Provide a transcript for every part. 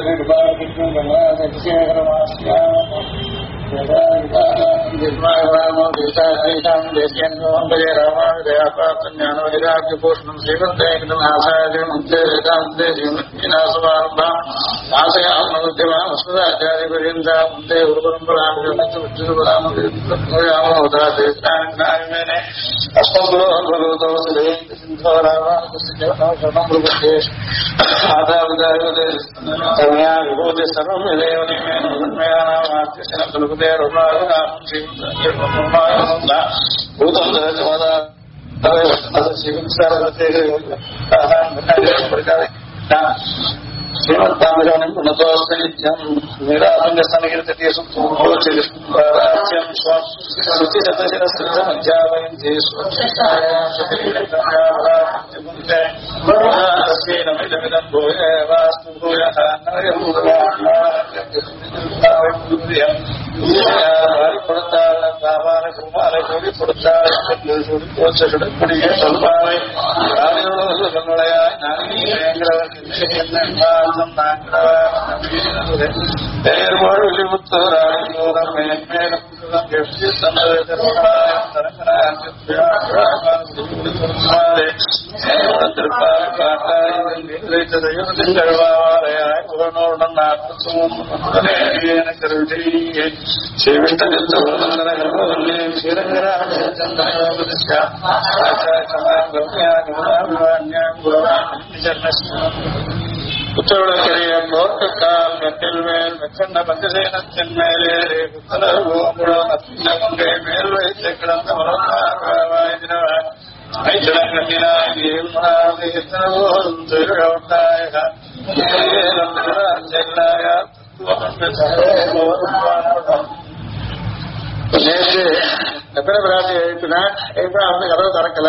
ஞானவதிராஜ்யபூஷணம் ஸ்ரீவந்தேகடம் ஆசாரியம் முந்தே ஆசையாத்மனுத்தியமாச்சாரியபரியந்தா முந்தே உருபரம்பராமேனே அஸ்மத்குரோ பகவதோ சிந்தோ ராமானுஜம் ஆதாவிதாய விபூதி சர்வம் श्रीमत्तामिराणं पुनतोऽस्ति नित्यं निरासङ्गस्तनकीर्तते सुप्तोच्यं स्वं श्रुतिशतशिरस्मध्यावयन्ति स्वस्येनमिदमिदं भूय वास्तु भूयः கொடுத்தால் குமாரை கூடி கொடுத்தால் சுடக்கூடிய சொல்வாரை புத்தருடைய நோட்டுக்கால் மெட்டில் மேல் மெச்சந்த பஞ்சசேனத்தின் மேலேறி புத்தனங்கை மேல் வைத்து கிடந்த நேற்று எத்தனை பிராட்டி எழுப்பினா அவனுக்கு கதவு திறக்கல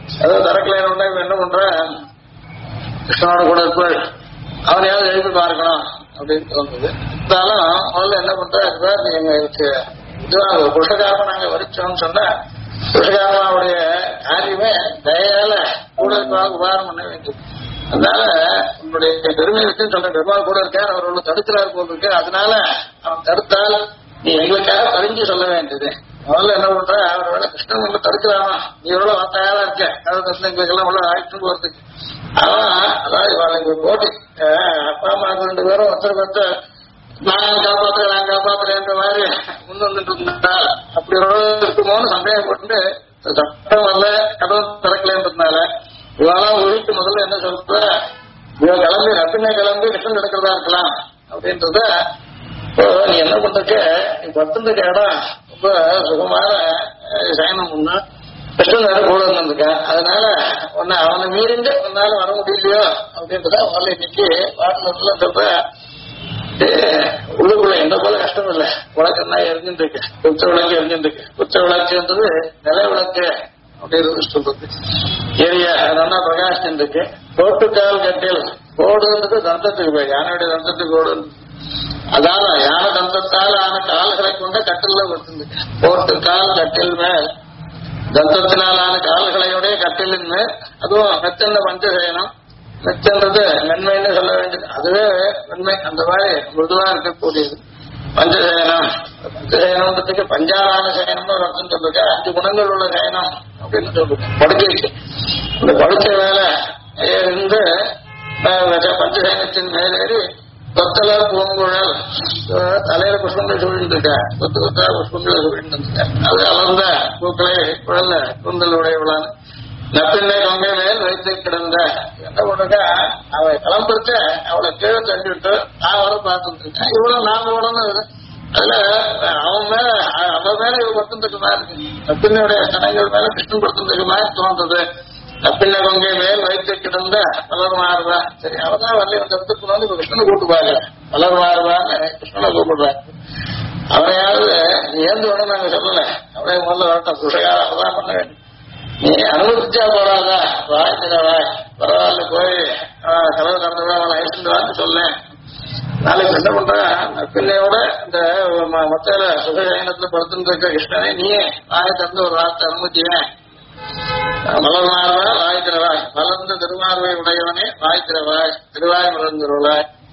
என்ன பண்றேன் கிருஷ்ணனோட கூட இருப்பாள் அவனையாவது எழுப்பி பார்க்கணும் அப்படின்னு தோணுது. இருந்தாலும் முதல்ல என்ன பண்ற நீ எங்களுக்கு இதுவாக புருஷகாரமா நாங்க வரிச்சோம்னு சொன்னா புருஷகாரமாவுடைய காரியமே தயால கூட உபகாரம் பண்ண வேண்டியது. அதனால உன்னுடைய பெருமை இருக்குன்னு சொல்ற பெருமாள் கூட இருக்கார், அவர் ஒண்ணு தடுக்கிறாரு போல் இருக்கு. அதனால அவன் தடுத்தால் நீ எங்களுக்காக பறிஞ்சு சொல்ல வேண்டியது. முதல்ல என்ன பண்ற அவரோட கிருஷ்ணன் உள்ள தடுக்கிறானா நீ எவ்வளவு வார்த்தையாதான் இருக்க அதாவது எங்களுக்கெல்லாம் உள்ள ஆயிட்டு போறதுக்கு அதாவது இவளுக்கு போட்டி அப்பா அம்மா 2 பேரும் ஒருத்தருக்கு நான் காப்பாத்துறேன்ற மாதிரி முன் வந்துட்டு இருந்தா அப்படி இருக்குமோன்னு சந்தேகப்பட்டு சட்டம் வரல கதவு திறக்கலன்றதுனால இவெல்லாம் ஒழித்து முதல்ல என்ன சொல்ற இவ கிளம்பி ரத்தின கிளம்பி கிருஷ்ணன் எடுக்கிறதா இருக்கலாம் அப்படின்றத நீ என்ன பண்றதுக்கு நீ பத்துறதுக்கு இடம் ரொம்ப சுகமான சயனம் ஒண்ணு கிருஷ்ணன் வேற கூட இருந்திருக்கேன். அதனால உன்னை அவனை மீறிண்டு உன்னால வர முடியலையோ அப்படின்றத முதல்ல இன்னைக்கு பாட்டுல சொல்ற உள்ளுக்குள்ள எந்த போல கஷ்டம் இல்லை. விளக்குன்னா எரிஞ்சுட்டு இருக்கு, குத்த விளக்கு எரிஞ்சுட்டு இருக்கு. குத்த விளக்குன்றது நில விளக்கு அப்படின்னு சொல்றது. ஏரியா நல்லா பிரகாசம் இருக்கு. கோட்டுக்கால் கட்டில் கோடுன்றது தந்தத்துக்கு போய் யானையுடைய தந்தத்துக்கு கோடு. அதான யானை தந்தத்தால் ஆன கால்களை கொண்ட கட்டில கொடுத்துருக்கு. கோட்டுக்கால் கட்டில் மேல் தந்தத்தினாலான கால்களையுடைய கட்டிலின் மேல் அதுவும் மெச்சந்த பஞ்சசேனம். மெச்சன்றது மென்மைன்னு சொல்ல வேண்டியது, அதுவே மென்மை. அந்த மாதிரி மிருதுவா இருக்கக்கூடியது பஞ்சசேனம். பஞ்சசேனம்ன்றதுக்கு பஞ்சாலான சயனம்னு ஒரு அர்த்தம் சொல்லிருக்க. 5 குணங்கள் உள்ள சயனம் அப்படின்னு சொல்லுங்க. படுக்கைக்கு இந்த படுக்கை மேல இருந்து பஞ்சசேனத்தின் மேலேறி கொத்தல பூங்குழல் தலையில புஷ்பங்கள் சொல்லிட்டு இருக்க. கொத்து கொத்தா புஷ்பங்களை சொல்லிட்டு இருக்க. அது அலர்ந்த பூக்களை குழல்ல கூந்தல் உடையவளான நப்பிள்ளை கொங்கை மேல் வைத்து கிடந்த என்ன பண்ணுங்க அவளை கிளம்பிட்டு அவளை கீழே தள்ளி விட்டு நான் வர பார்த்துட்டு இருக்கேன். இவ்வளவு நாங்க உடனே அதுல அவன் மேல இவ படுத்துட்டு மாதிரி இருக்கு. நப்பிள்ளையுடைய கணங்கள் மேல கிருஷ்ணன் படுத்துட்டு மாதிரி தோன்றது. நப்பிள்ளை கொங்கை மேல் வைத்து கிடந்த மலர் மாறுவா. சரி அவதான் வரல இந்த இடத்துக்கு வந்து கிருஷ்ணனை கூட்டு பாரு மலர் மாறுவான்னு கிருஷ்ணனை கூப்பிடுறாங்க. அவனையாவது ஏந்து உடனே நாங்க சொல்லல, அவனே முதல்ல வரட்டும் புருஷகாரம் அவதான் பண்ண வேண்டும். நீ அனுமதிச்சா போறாதா வாய் வாய் பரவாயில்ல போய் கலவு கலந்து அவனை அழைச்சிட்டு வான்னு சொல்லேன். நாளைக்கு என்ன பண்ற பிள்ளையோட இந்த மொத்தையில சுகசயனத்துல படுத்துட்டு இருக்க கிருஷ்ணனே நீயே வாயை திறந்து ஒரு வார்த்தை அனுமதியேன். மலர் மாறுவா வாய் திறவாய் மலர்ந்த திருமார்வை உடையவனே வாய் திறவாய் திருவாய் மலர்ந்துருவாய்.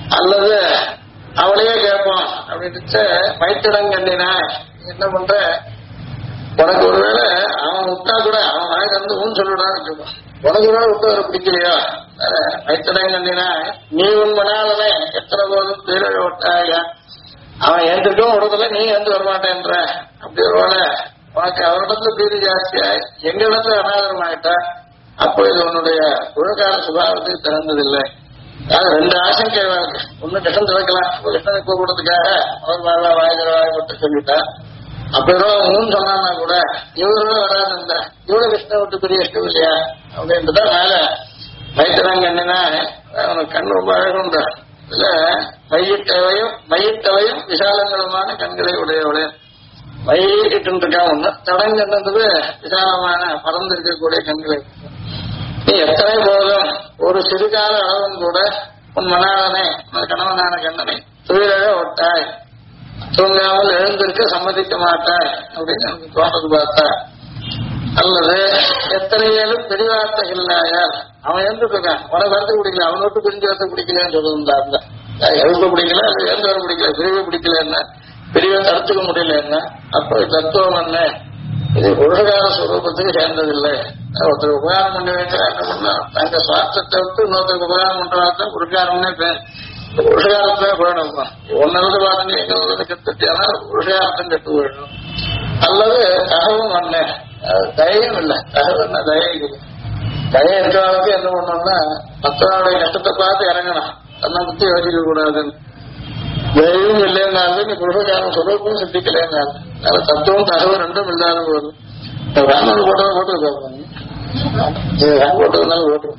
அல்லது அவளையே கேட்போம் அப்படின்ட்டு வயிற்றுடங்கண்ணினா என்ன பண்ற, உனக்கு ஒருவேளை அவன் விட்டா கூட அவன் வாய்க்கு வந்து ஊன்னு சொல்லிவிடான்னு உனக்கு கூட விட்டு வர பிடிக்கலையோ வயிற்றுடங்கண்ணினா நீ உன் மணாலனே எத்தனை போதும் தீர விட்டாய அவன் எந்திருக்கவும் விடுறதுல நீ எந்த வரமாட்டேன்ற. அப்படி ஒருவேளை உனக்கு அவரிடத்துல பீதி ஜாஸ்தியா எங்க இடத்துல அனாதரமாயிட்டா அப்போ இது உன்னுடைய குழக்கார சுபாவத்துக்கு திறந்ததில்லை. அதாவது ரெண்டு ஆசங்கை இருக்கு. ஒண்ணு கிருஷ்ணன் திறக்கலாம், கிருஷ்ணனை கூப்பிடுறதுக்காக அவர் வாழ வாய்ப்பட்டு சொல்லிட்டா அப்ப ஏதோ ஊன்னு சொன்னான்னா கூட இவரும் வராது இந்த இவ்வளவு கிருஷ்ணனை விட்டு பெரிய இஷ்டம் இல்லையா அப்படின்றதான் மேல வயிற்றுறாங்க. என்னன்னா அவனுக்கு கண் ரொம்ப அழகுன்ற இதுல மையிட்டவையும் விசாலங்களுமான கண்களை உடையவளே. மையிட்டு இருக்கா ஒண்ணு, தடங்கன்றது விசாலமான பறந்து இருக்கக்கூடிய கண்களை. நீ எத்தனை போதும் ஒரு சிறுகால அளவும் கூட உன் மணாளனை உன் கணவனான கண்ணனை துயிலழ ஒட்டாய், தூங்காமல் எழுந்திருக்க சம்மதிக்க மாட்டாய் அப்படின்னு எனக்கு தோன்றது பார்த்தா. அல்லது எத்தனையிலும் பெரிவார்த்தை இல்லாயால் அவன் எழுந்துருக்கான், உனக்கு வரத்து பிடிக்கல, அவனை விட்டு பிரிஞ்சு வரத்து பிடிக்கலன்னு சொல்லிருந்தாங்க. எழுத பிடிக்கல, அது எழுந்து வர பிடிக்கல, பிரிவு பிடிக்கல என்ன, பிரிவை தடுத்துக்க முடியல என்ன. அப்போ தத்துவம் என்ன, இது உலகார ஸ்வரூபத்துக்கு சேர்ந்ததில்லை. ஒருத்தர் உபகாரம் பண்ணி வைக்கிறா என்ன பண்ணா தங்க சுவார்த்தத்தை விட்டு இன்னொருத்தருக்கு உபகாரம் பண்றதான் உருகாரம்னே பேர். உருகாரத்துல போயிடும். ஒன்னது பாருங்க எங்க கெட்டுனா உருகாரத்தம் கெட்டு போயிடும். அல்லது தகவும் ஒண்ணு தயம் இல்லை, தகவல்னா தயம் இல்லை. தயம் இருக்கிறவங்களுக்கு என்ன பண்ணோம்னா மற்றவனுடைய கஷ்டத்தை பார்த்து இறங்கணும், தன்னை பத்தி யோசிக்க கூடாதுன்னு. தயவும் இல்லைன்னாலும் நீ புருஷகாரம் சொல்றதுக்கும் சித்திக்கலைன்னாலும் அதனால தத்துவம் தகவல் ரெண்டும் இல்லாத போது ராமன் போட்டதை போட்டுருக்காங்க. போட்டதுனால போட்டு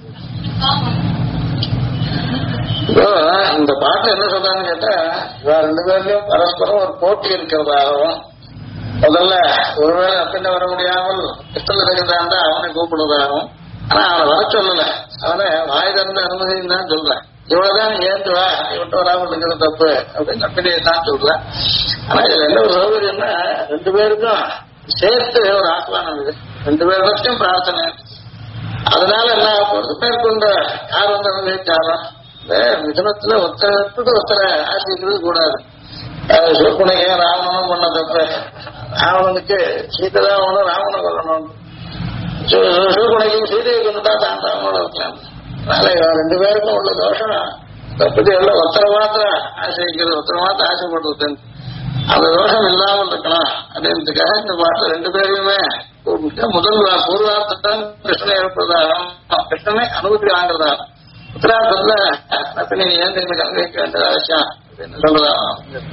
இப்போ இந்த பாட்டு என்ன சொல்றான்னு கேட்டா இவ ரெண்டு பேர்லயும் பரஸ்பரம் ஒரு போட்டி இருக்கிறதாகவும், முதல்ல ஒருவேளை அப்படி வர முடியாமல் கிருஷ்ணன் இருக்கிறதா அவனை கூப்பிடுறதாகவும், ஆனா அவனை வர சொல்லல, அவனை வாய் திறந்து அனுமதின்னு தான் சொல்றேன். இவ்வளவுதான் ஏந்து வா, விட்டு வராமல் இருக்கிறது தப்பு அப்படின்னு அப்படியே தான் சொல்றேன். ஆனா இதுல என்ன ஒரு சௌகரியம்னா ரெண்டு பேருக்கும் சேர்த்து ஒரு ஆத்மானம் இது, ரெண்டு பேருக்கும் பிரார்த்தனை. அதனால என்ன போறது மேற்கொண்ட யார் வந்து அனுபவிச்சாலும் மிதனத்துல ஒருத்தருக்கு ஒருத்தரை ஆசிக்கிறது கூடாது. சிவப்புனைய ராவணனும் பண்ண தப்பு, ராவணனுக்கு சீதராவனும் ராவணன் கொல்லணும், சிவப்புனைக்கும் சீதையை கொண்டுட்டா தான் ராவணோட இருக்கலாம். அதனால ரெண்டு பேருக்கும் உள்ள தோஷம் தப்பதி எல்லாம் ஒருத்தரை மாத்திரம் ஆசிரிக்கிறது, ஒருத்தரை மாத்திரம் ஆசைப்படுறது, அந்த தோஷம் இல்லாமல் இருக்கலாம் அப்படின்றதுக்காக இந்த பாட்டு ரெண்டு பேரையுமே முதல் பூர்வார்த்தத்தான் கிருஷ்ணனை எழுப்புறதாகும், கிருஷ்ணனை அனுபவத்துக்கு வாங்குறதாகும். உத்தரார்த்தத்துல நப்பினி ஏன் எங்களுக்கு அனுபவிக்க வேண்டியது அவசியம் அப்படின்னு சொல்றதாகும்.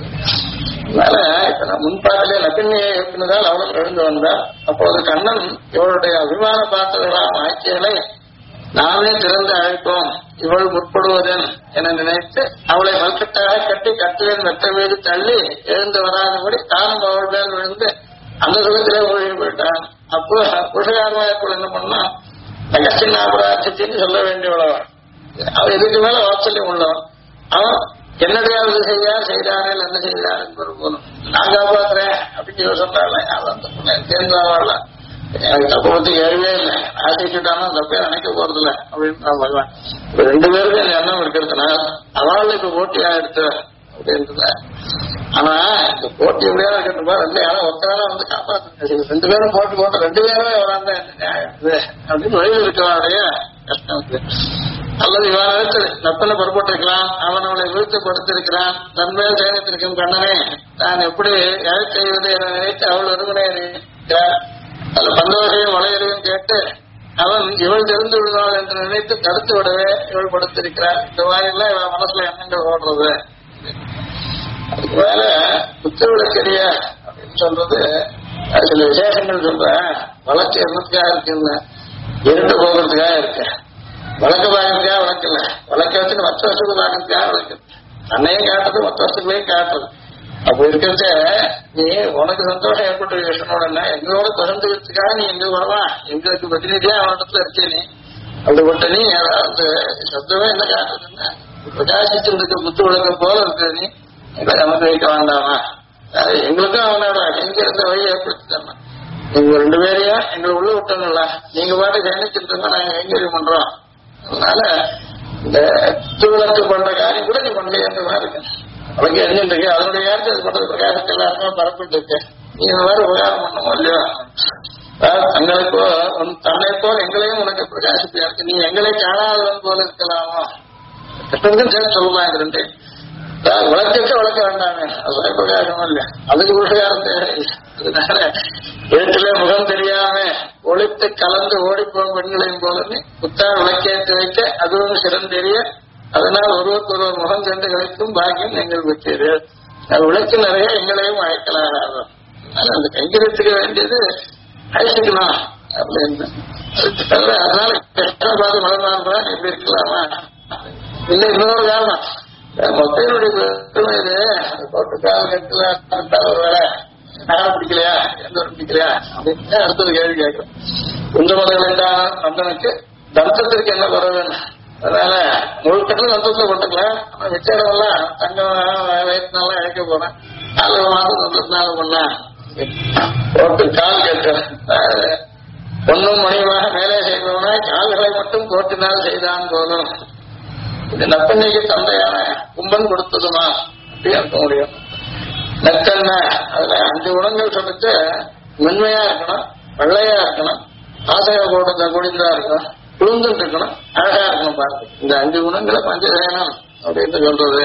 அதனால இப்ப நான் முன்பாட்டிலே நப்பினியை எழுப்பினதால் அவளும் எழுந்து வந்தார். அப்போது கண்ணன் இவளுடைய அபிமான பார்த்தவர்களாம் ஆட்சிகளை நாமே திறந்து அழைப்போம், இவள் முற்படுவதன் என நினைத்து அவளை மல்கட்டாக கட்டி கட்டிலின் வெட்ட வீடு தள்ளி எழுந்து வராதபடி தானும் அவள் மேல் விழுந்து அந்த சுகத்திலே ஊழி போயிட்டான். அப்போ புருஷகாரமாயப்போல் என்ன பண்ணா அகஸ்டின் அபராட்சின்னு சொல்ல வேண்டியவளவன், அவன் இதுக்கு மேல வாத்சல்யம் உள்ளவன். அவன் என்னடையாவது செய்தாரே என்ன செய்தார் என்பது போலும் நான் காப்பாத்துறேன் அப்படின்னு சொன்னால அவன் தேர்ந்தாவாள் எனக்கு தப்பு பத்தி ஏறவே இல்லை, ஆசைக்கிட்டானா தப்பே நினைக்க போறது இல்லை அப்படின்னு பகவான். ரெண்டு பேருக்கும் இந்த எண்ணம் இருக்கிறதுனா அவள் இப்ப போட்டியா எடுத்து அப்படின்றத. ஆனா இந்த போட்டி எப்படியா இருக்கட்டுப்பா, ரெண்டு யாரும் ஒருத்தரால வந்து காப்பாற்று, ரெண்டு பேரும் போட்டு ரெண்டு பேருமே வராங்க அப்படின்னு வழியில் இருக்கவாடைய கஷ்டம் இருக்கு. அல்லது இவனுக்கு நப்பனை புறப்பட்டிருக்கலாம், அவன் அவளை வீழ்த்தப்படுத்திருக்கிறான், தன்மேல் சேமித்திருக்கும் கண்ணனே நான் எப்படி எழை செய்வது என நினைத்து அவள் ஒருவனே இருக்கிறார். அல்ல சந்தோஷையும் வளையலையும் கேட்டு அவன் இவள் தெரிந்து விடுவாள் என்று நினைத்து தடுத்து விடவே இவள் படுத்திருக்கிறார். இந்த மாதிரிலாம் இவன் மனசுல எண்ணங்கள் ஓடுறது. அதுக்கு மேல புத்தவிளக்கரிய அப்படின்னு சொல்றது சில விசேஷங்கள் சொல்ற வளர்ச்சி என்னத்துக்காக இருக்குன்னு இருட்டு போகிறதுக்காக இருக்கு. வழக்க பார்க்கறதுக்காக வழக்கல, வழக்க வச்சு மற்ற வருஷத்துக்கு பார்க்கறதுக்காக வழக்கு, தன்னையும் காட்டுறது மற்ற வருஷத்துலையும் காட்டுறது. அப்படி இருக்கிறத நீ உனக்கு சந்தோஷம் ஏற்பட்ட விஷயனோட எங்களோட தொடர்ந்துக்கிறதுக்காக நீ எங்க வரலாம், எங்களுக்கு பிரதிநிதியா அவனிடத்துல இருக்கே நீ. அப்படிப்பட்ட நீ அதாவது சத்தமே என்ன காட்டுறதுன்னா பிரகாசிச்சு இருக்க புத்து விளக்கம் போல இருக்கு, நீ எங்களை நமக்கு வைக்க வேண்டாமா, எங்களுக்கும் அவனோட எங்க இருந்த வழியை ஏற்படுத்தி தரணும். நீங்க ரெண்டு பேரையும் எங்களை உள்ள விட்டோம்ல, நீங்க பாட்டு பயணிச்சுட்டு நாங்க எங்க பண்றோம். அதனால இந்த விளக்கு பண்ற காரியம் கூட நீ பண்ணலையன்ற மாதிரி இருக்கு. அவளுக்கு எரிஞ்சுட்டு இருக்கு, அதனுடைய நேரத்தை அது பண்றது பிரகாசத்தை எல்லாருமே பரப்பிட்டு இருக்கு. நீ இந்த மாதிரி உபகாரம் பண்ணணும் இல்லையா? தங்களுக்கோ தன்னை போல் எங்களையும் உனக்கு பிரகாசிப்பியா இருக்கு, நீ எங்களை காணாதவன் போல இருக்கலாமா சேர்த்து சொல்லலாம். இது ரெண்டு விளக்கிட்டு வளர்க்க வேண்டாமே, அது பிரகாசமும் இல்ல, அதுக்கு உபகாரம் தேவை. அதனால வீட்டிலே முகம் தெரியாம ஒளித்து கலந்து ஓடிப்போம் பெண்களையும் போலன்னு புத்தார் விளக்கேற்றி வைக்க அதுவும் சிறந்தெரிய, அதனால் ஒருவருக்கு ஒருவர் முகம் சென்று கிடைக்கும் பாக்கியம் எங்கள் பெற்றது. விளக்கு நிறைய எங்களையும் அழைக்கலாம். அந்த கைங்கரியத்துக்கு வேண்டியது அழைச்சிக்கலாம் அப்படின்னு. அதனால கஷ்டம் பார்த்து மலர்ந்தான் எப்படி இருக்கலாமா? இல்லை இன்னொரு காரணம் மொத்தையினுடைய பெருமை இது. தோட்டக்கால கட்டல ஒரு வேலை நகரம் பிடிக்கலையா, எந்த ஒரு பிடிக்கலையா அப்படின்னு அடுத்தது கேள்வி கேட்கும். குந்த மதம் வேண்டாம் நந்தனுக்கு தந்தத்திற்கு என்ன குறைவுன்னு. அதனால முழுக்கட்டில் தந்தத்துல போட்டுக்கலாம். ஆனா மிச்சம் எல்லாம் தங்கம் வயசுனால இழைக்க போறேன். 4 மாதம் தந்தத்தினால பண்ணா போட்டு கால் கேட்கிறேன். பொண்ணும் மணியுமாக மேலே செய்தவனா கால்களை மட்டும் போட்டினால் செய்தான் போதும். இது நப்பன்னைக்கு தந்தையான கும்பன் கொடுத்ததுமா அப்படி இருக்க முடியும். நெத்தென்ன அதுல 5 குணங்கள் சொல்லிட்டு மென்மையா இருக்கணும், வெள்ளையா இருக்கணும், ஆசையா போடுறத குடிந்தா இருக்கணும், குழுந்துட்டு இருக்கணும், அழகா இருக்கணும். பாருங்க இந்த 5 குணங்களை பஞ்சசேனம் அப்படின்னு சொல்றது.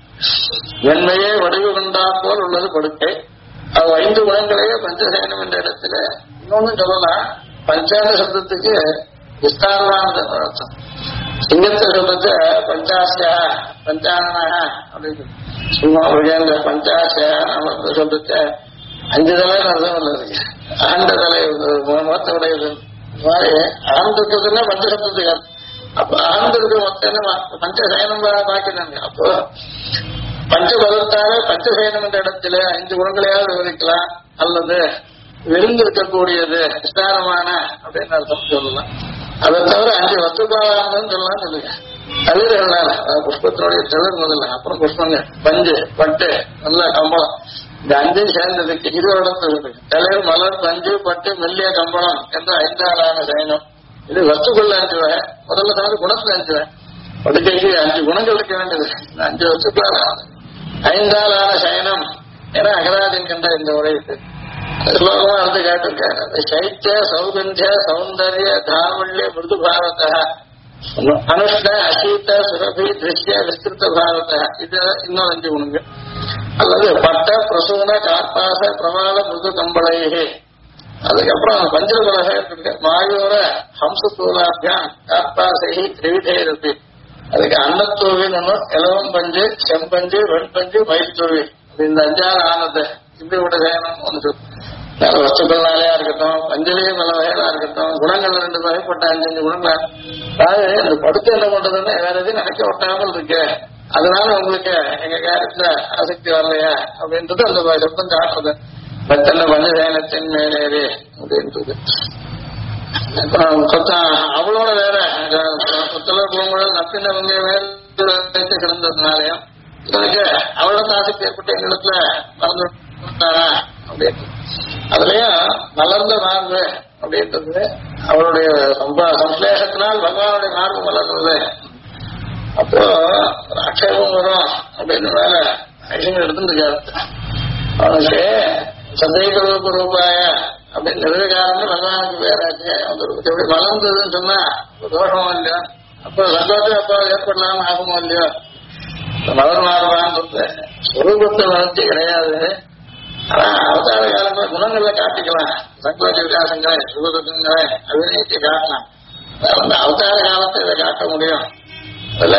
மென்மையே வடிவு கொண்டா போல் உள்ளது படுக்கை. அது 5 குணங்களையே பஞ்சசேனம் என்ற இடத்துல இன்னொன்னு சொல்லலாம். பஞ்சாந்த சப்தத்துக்கு விஸ்தாரமான அர்த்தம். சிங்கத்தை சொல்றது பஞ்சாசியா பஞ்சானனா அப்படின்னு சும்மா பஞ்சாசியா சொல்றது 5 தலை அர்த்தம் உள்ளது. ஆண்ட தலை மொத்த உடையது மாதிரி ஆழ்ந்திருக்கிறதுனா பஞ்சசப்தத்துக்கு. அப்ப ஆழ்ந்திருக்கு மொத்தம் பஞ்சசயனம் பாக்கிறாங்க. அப்போ பஞ்சபதத்தால பஞ்சசயனம் என்ற இடத்துல 5 குணங்களையாவது விவரிக்கலாம், அல்லது விருந்திருக்கக்கூடியது விஸ்தாரமான அப்படின்னு அர்த்தம் சொல்லலாம். அதை தவிர 5 வத்துபாலானதுன்னு சொல்லலாம் சொல்லுங்க. தளிர்களால புஷ்பத்தினுடைய தளிர் முதல்ல, அப்புறம் புஷ்பங்கள், பஞ்சு, பட்டு, நல்ல கம்பளம், இந்த 5 சேர்ந்ததுக்கு 20 இடத்துல தளிர், மலர், பஞ்சு, பட்டு, மெல்லிய கம்பளம் என்ற 5ஆளான சயனம். இது வஸ்துக்குள்ள 5 வகை. முதல்ல தவிர குணத்துல 5 வகை. படுக்கைக்கு 5 குணங்கள் இருக்க வேண்டியது. 5 வஸ்துக்களான 5ஆளான சயனம் என அகராஜன் கண்ட இந்த உரைக்கு ஸ்லோகமா வந்து கேட்டிருக்காரு. சைத்திய சௌகந்திய சௌந்தர்ய தாவல்ய மிருது பாரத அனுஷ்ட அசீத சுரபி திருஷ்ய விஸ்திருத்த பாரத. இது இன்னும் 5 குணங்கள். அல்லது பட்ட பிரசூன கார்பாச பிரமால மிருது கம்பளையே. அதுக்கப்புறம் பஞ்சகுலக இருக்கு. மாயூர ஹம்சத்தூலாபியான் கார்பாசை திரிவிதே இருக்கு. அதுக்கு அன்னத்தூவின்னு ஒண்ணு, இலவம் பஞ்சு, செம்பஞ்சு, வெண்பஞ்சு, மயில்தூவி. இந்த 5ஆறு ஆனது இப்படி விட செய்யணும். ஒன்று வஸ்துக்கள்னாலேயா இருக்கட்டும், பஞ்சலையும் பல வகைகளா இருக்கட்டும், குணங்கள் 2 வகைப்பட்ட 5 குணங்கள். அதாவது இந்த படுத்து என்ன பண்றதுன்னு வேற எதையும் நினைக்க ஒட்டாமல் இருக்கு. அதனால உங்களுக்கு எங்க காரியத்துல ஆசக்தி வரலையா அப்படின்றது அந்த சப்தம் காட்டுறது. பத்தல்ல பஞ்சசேனத்தின் மேலேறி அப்படின்றது. அவளோட வேற புத்தல பூங்குழல் நப்பினவங்க வேறு கிடந்ததுனாலயும் எனக்கு அவளோட ஆசக்தி ஏற்பட்டு எங்களிடத்துல மறந்துட்டாரா அப்படின்னு. அதுலயும் மலர்ந்த மார்பு அப்படின்றது அவளுடைய சம்ஸ்லேஷத்தினால் பகவானுடைய மார்பு மலர்ந்தது. அப்போ ஆட்சேபம் வரும் அப்படின்னு மேல ஐஷன் எடுத்துருக்காரு. அவனுக்கு சந்தைகளுக்கு ரூபாய அப்படின்னு நிர்வகாரம்னு பகவானுக்கு பேராச்சு. எப்படி வளர்ந்ததுன்னு சொன்னா தோஷமும் இல்லையோ, அப்போ சந்தோஷம் அப்போ ஏற்படலாம ஆகுமோ இல்லையோ. மலர் மாறுவான்னு சொரூபத்தை வளர்ச்சி கிடையாது. ஆனா அவதார காலத்துல குணங்களை காட்டிக்கலாம். சங்கோஜ விகாசங்களை, சுகதுக்கங்களை அபிநயித்து காட்டலாம். அந்த அவதார காலத்தை இதை காட்ட முடியும். அதுல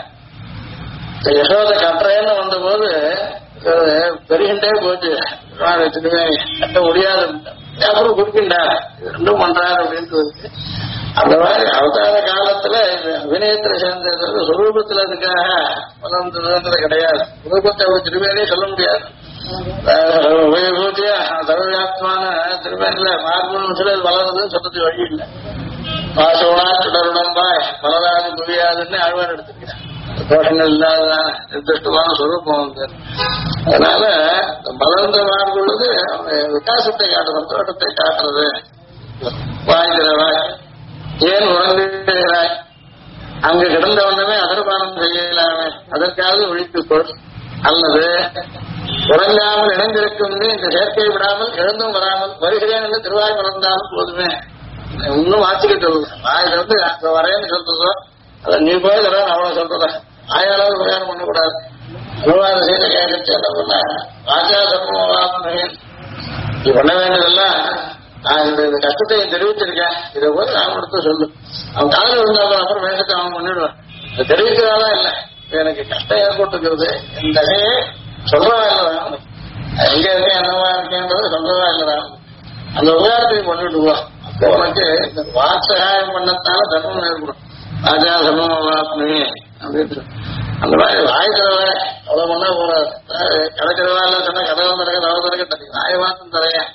யசோத கட்டுறேன்னு வந்த போது பெருகின்றே போச்சு. கட்ட முடியாது, அப்புறம் குடிக்கின்றார், 2 பண்றாரு அப்படின்றது. அந்த மாதிரி அவதார காலத்துல அபிநயத்துல சேர்ந்தது சுரூபத்துல அதுக்காக வளர்ந்ததுன்றது கிடையாது. சுரூபத்தை ஒரு திருவேனே சொல்ல முடியாது. உபயோகியா சர்வவியாப்தமான திருவேனில மார்புன்னு சொல்லி வளர்றதுன்னு சொல்றது வழி இல்லை. பாசோனா சுடருடம்பாய் வளராது முடியாதுன்னு ஆழ்வார் எடுத்துக்கிறேன். தோஷங்கள் இல்லாததான நிர்திஷ்டமான சுரூபம் வந்து. அதனால வளர்ந்த மார்புள்ளது விகாசத்தை காட்டுறது, தோட்டத்தை காட்டுறது. வாய்கிறவாய் ஏன் உறங்குகிறாய் அங்கு கிடந்தவண்ணமே அதர்பானம் செய்யலாமே, அதற்காக ஒழித்துக்கொள். அல்லது உறங்காமல் இணைந்திருக்கும் இந்த சேர்க்கை விடாமல் எழுந்தும் வராமல் வருகிறேன் என்று திருவாய் மறந்தாலும் போதுமே. இன்னும் வாசிக்கிட்டு வாயில இருந்து வரேன்னு சொல்றதோ அத நீ போய் தர அவ்வளவு சொல்றத ஆயாளாவது பிரயாணம் பண்ணக்கூடாது. திருவாத செய்த கேட்கச்சு என்ன பண்ண ராஜா தர்மம் நீ பண்ண வேண்டியதெல்லாம் நான் இந்த கஷ்டத்தை தெரிவிச்சிருக்கேன், இதை போய் ராமனிடத்த சொல்லு. அவன் காதல் இருந்தாலும் அப்புறம் வேகத்தை அவன் பண்ணிடுவான். தெரிவிக்கிறதா இல்ல, எனக்கு கஷ்டம் ஏற்பட்டுருக்கிறது, இந்த நகையை சொல்றதா இல்லை ராமன், எங்க இருக்கேன் என்னவா இருக்கேன்றது சொல்றதா இல்லை ராமன். அந்த உபகாரத்தையும் பண்ணிடுவான். அப்போ உனக்கு இந்த வாசகாயம் பண்ணத்தால தர்மம் ஏற்படும். ராஜா தர்மம் அப்படின்னு அந்த மாதிரி வாய்க்கிறவ அவ்வளவு பண்ணா போறாது. கிடைக்கிறவா இல்ல சொன்னா கடவுள் தரக தவறு தரக நாயவாசம் தரையன்.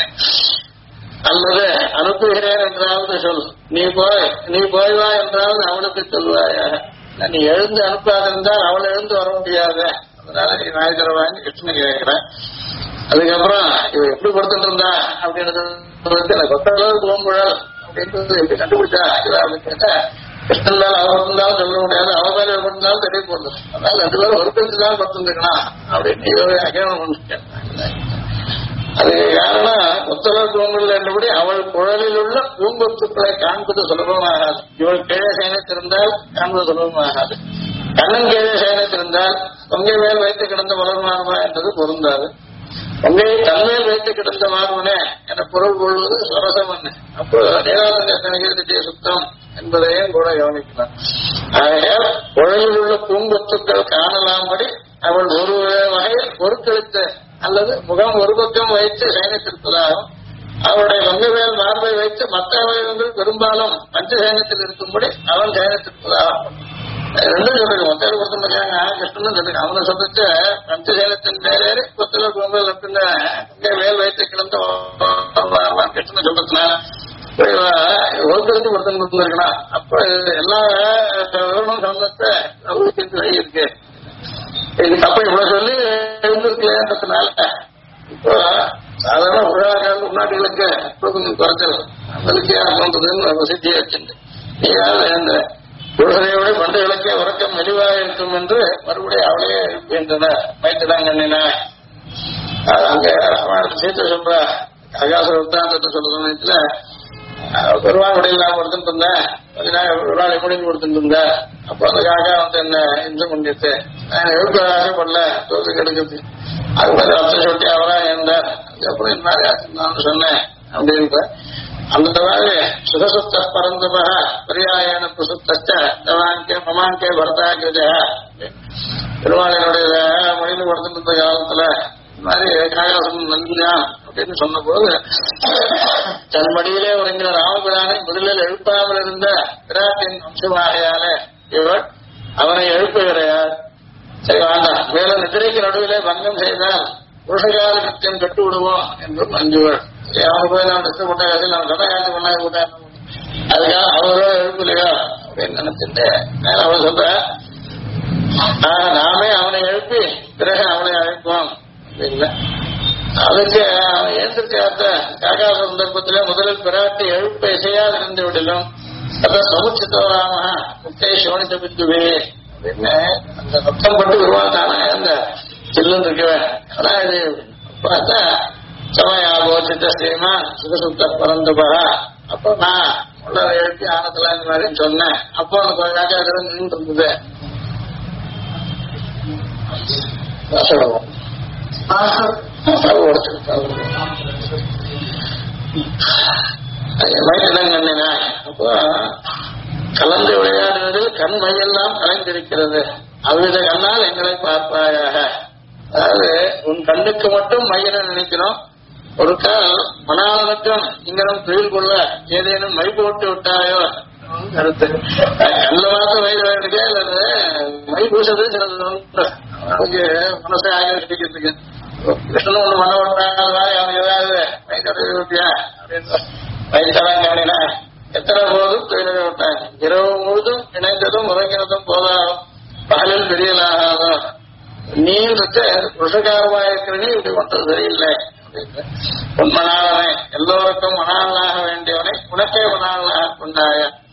அல்லது அனுப்புகிறேன் என்றாவது சொல், நீ போய் வா என்றாவது அவனுக்கு சொல்வாயாக. நீ எழுந்து அனுப்பாதிருந்தால் அவள் எழுந்து வர முடியாது, அதனால நீ நாய் தரவான்னு கிருஷ்ணன் கேட்கிறேன். அதுக்கப்புறம் இவ எப்படி கொடுத்துட்டு இருந்தா அப்படின்றது கொத்த அளவு பூங்குழல் அப்படின்றது எப்படி கண்டுபிடிச்சா அப்படின்னு கேட்டா, கிருஷ்ணன் மேல அவர் இருந்தாலும் சொல்ல முடியாது, அவ மேல இருந்தாலும் தெரிய போகுது. அதனால 2 பேரும் ஒரு பேருக்குதான் கொடுத்துருக்கலாம் அப்படின்னு இவரை அகேவனம் பண்ணிருக்கேன். அதுக்கு காரணம் முத்தலர் பூங்குழல் என்றபடி அவள் குழலில் உள்ள பூங்கொத்துக்களை காண்பது சுலபமாகாது. இவள் கீழே சேனைத்திருந்தால் காண்பது சுலபமாகாது. கண்ணன் கீழே சேனைத்திருந்தால் பொங்கை மேல் வைத்து கிடந்த மலர்மாறுமா என்றது பொருந்தாது. பொங்கையை தன்மேல் வைத்து கிடந்த மாறுவனே என பொருள் கொள்வது சுரசம் என்ன. அப்போ நீராசனகிருத்திய சுத்தம் என்பதையும் கூட கவனிக்கலாம். ஆகையால் குழலில் உள்ள பூங்கொத்துக்கள் காணலாம்படி அவள் ஒரு வகையில் பொருட்களித்த அல்லது முகம் ஒரு பக்கம் வைத்து சயனித்திருப்பதாகவும், அவருடைய வங்கவேல் மார்பை வைத்து மற்ற அவயவங்கள் பெரும்பாலும் பஞ்ச சயனத்தில் இருக்கும்படி அவன் சயனித்திருப்பதாகும். 2 சொல்லுங்க, மொத்தம் கொடுத்துருக்காங்க கிருஷ்ணன் சொல்லுங்க. அவனை சொல்லிச்சு பஞ்ச சயனத்தின் மேலேறி கொத்தல பொங்கல் அப்படின்னு வேல் வைத்து கிடந்த கிருஷ்ணன் சொல்றதுனால ஒருத்தருக்கு ஒருத்தன் கொடுத்துருக்கலாம். அப்ப எல்லா விவரமும் சொன்னத்தை வழி இருக்கு. இதுக்கு அப்ப இவ்வளவு சொல்லி எழுந்திருக்கலன்றதுனால இப்போ சாதாரண உலகாக்காரர்கள் முன்னாடிகளுக்கு கொஞ்சம் குறைச்சல் நம்பிக்கையா தோன்றதுன்னு சித்தியை வச்சுட்டு நீயாவது இந்த குழந்தையோட பண்டைகளுக்கே உறக்கம் மெலிவாக இருக்கும் என்று மறுபடியும் அவளையே எழுப்புகின்றன. மைத்துதான் கண்ணினா அங்க சீத்தை சொல்ற ஆகாச வித்தாந்தத்தை சொல்ற சமயத்துல பெருவாங்குடி இல்லாம கொடுத்துட்டு இருந்தேன், கொஞ்ச நாள் ஒரு நாள் எப்படி கொடுத்துட்டு இருந்தேன். அப்போ அந்த காக்கா என்ன இன்சம் பண்ணிட்டு நான் எழுப்ப ஆசைப்படல தோத்து கெடுக்குது. அது மாதிரி அர்த்தம் சொல்லி அவரா இருந்தார். அதுக்கப்புறம் என்ன நான் சொன்னேன் அப்படின்னு அந்த மாதிரி சுகசுத்த பரந்தப பரியாயன புசுத்த மமாங்கே பரதாகிருத பெருமாளையனுடைய மொழியில் கொடுத்துட்டு இருந்த காலத்துல இந்த மாதிரி காகாசம் நன்றியான் அப்படின்னு சொன்ன போது தன் மடியிலே உறங்கின ராமபிரானை முதலில் எழுப்பாமல் இருந்த பிராட்டின் அம்சமாகையாலே இவர் அவனை எழுப்புகிறார். சரி வேண்டாம், மேலும் நிதிரைக்கு நடுவிலே பங்கம் செய்தால் புருஷகால நித்தியம் கட்டு விடுவோம் என்றும் அஞ்சுவர். அவனு போய் நான் இஷ்டப்பட்ட கதையில் நான் கடை காட்சி பண்ண கூட்டேன், அதுக்காக அவரோ எழுப்பலையோ அப்படின்னு நினைச்சிட்டு அவர் சொல்ற நாமே அவனை எழுப்பி பிறகு அவனை அழைப்போம் அப்படின்ல. அதுக்கு அவன் எழுந்திருக்காத்த காக்கா சந்தர்ப்பத்திலே முதலில் பிராட்டி எழுப்ப இசையாதிருந்து விடலும் அதான் சமுச்சித்தவராம முத்தை சோனித்த பித்துவே அப்படின்னு அந்த நத்தம் பட்டு உருவாத்தானே அந்த சில்லுன்னு இருக்குவேன். ஆனா இது பார்த்தா சமயாபோ சித்த ஸ்ரீமா சுகசுத்த பரந்தபா. அப்போ நான் உள்ள எழுப்பி ஆனத்துல இந்த மாதிரி சொன்னேன். அப்போ எனக்கு காக்கா நின்று இருந்தது. அப்போ கலந்து விளையாடுவதில் கண் மையெல்லாம் கலைந்திருக்கிறது. அவ்வித கண்ணால் எங்களை பார்ப்பாயாக. அதாவது உன் கண்ணுக்கு மட்டும் மையனை நினைக்கிறோம். ஒரு கால் மணாளனுக்கும் இங்கனும் தொழில் கொள்ள ஏதேனும் மை போட்டு விட்டாயோ கருத்து. கண்ணில் மாத்திரம் மை வேண்டிய அல்லது மை பூசது சிலது நமக்கு மனசை ஆகிக்கிறதுக்கு கிருஷ்ணன் ஒண்ணு மன விட்டாங்களா அவனுக்கு ஏதாவது மை தடவை விட்டியா அப்படின்னு மை தடம் கவனினா எத்தனை போதும் தொழிலை விட்டாங்க. இரவு முழுதும் இணைந்ததும் உறங்கினதும் போதாகும், பகலில் பெரியலாகாதோ. நீ புருஷகாரமாக இருக்கிற நீ இப்படி பண்றது சரியில்லை அப்படின்னு உன் மணாளனை எல்லோருக்கும் மணாளனாக வேண்டியவனை உனக்கே மணாளனாக கொண்டாய.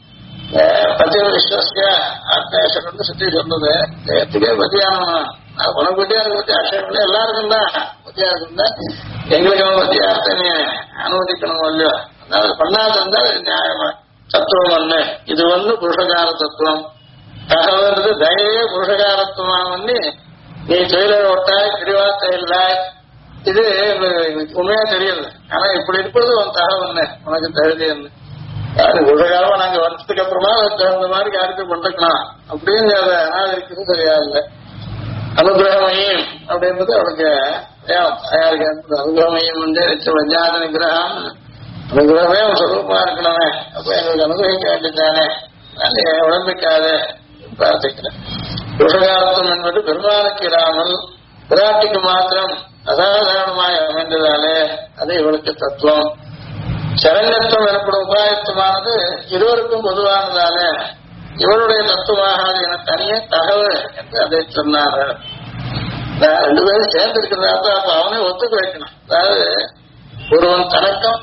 பத்திய விஸ்வசிய ஆத்மேஸ்வரன் சுத்தி சொன்னது எத்துக்கே பத்தியானவன் உனக்கு பத்தியா இருக்கு பத்தி ஆட்சேபம் எல்லாருக்கும் தான் பத்தியா இருக்குந்தா எங்களுக்கு அவன் பத்தியார்த்த நீ அனுமதிக்கணும் இல்லையோ அதாவது பண்ணாது இருந்தா நியாயமா தத்துவம் ஒண்ணு இது புருஷகார தத்துவம் தகவல்ன்றது தயவே புருஷகாரத்துவம் நீ தொழிலை ஒட்டாய் பிரிவார்த்தை இல்லை இது உண்மையா தெரியுது ஆனா இப்படி இருப்பது உன் தகவல் உனக்கு தகுதின்னு புருஷகாரமா நாங்க வருஷத்துக்கு அப்புறமா தகுந்த மாதிரி காரியத்தை பண்ணிருக்கலாம் அப்படின்னு அதை அனாதரிக்கிறது சரியா இல்லை அனுகிரகமையும் அப்படின்றது அவளுக்கு அனுகிரகமையும் வஞ்சாத நிகிரகம் அனுகிரகமே அவன் சொரூபமா இருக்கணுமே அப்ப எங்களுக்கு அனுகிரகிக்க வேண்டியதானே உடம்பிக்காது பிரார்த்திக்கிறேன் புருஷகாரத்துவம் என்பது பெருமாளுக்கு இராமல் பிராட்டிக்கு மாத்திரம் அசாதாரணமாய் அமைந்ததாலே அது இவளுக்கு தத்துவம் சரண்யத்துவம் எனப்படும் உபாயத்துவமானது இருவருக்கும் பொதுவானதாலே இவருடைய தத்துவமாகாது என தனியே தகவல் என்று அதை சொன்னார்கள். ரெண்டு பேரும் சேர்ந்து இருக்கிறதா அப்ப அவனே ஒத்துக்க வைக்கணும். அதாவது ஒருவன் தனக்கும்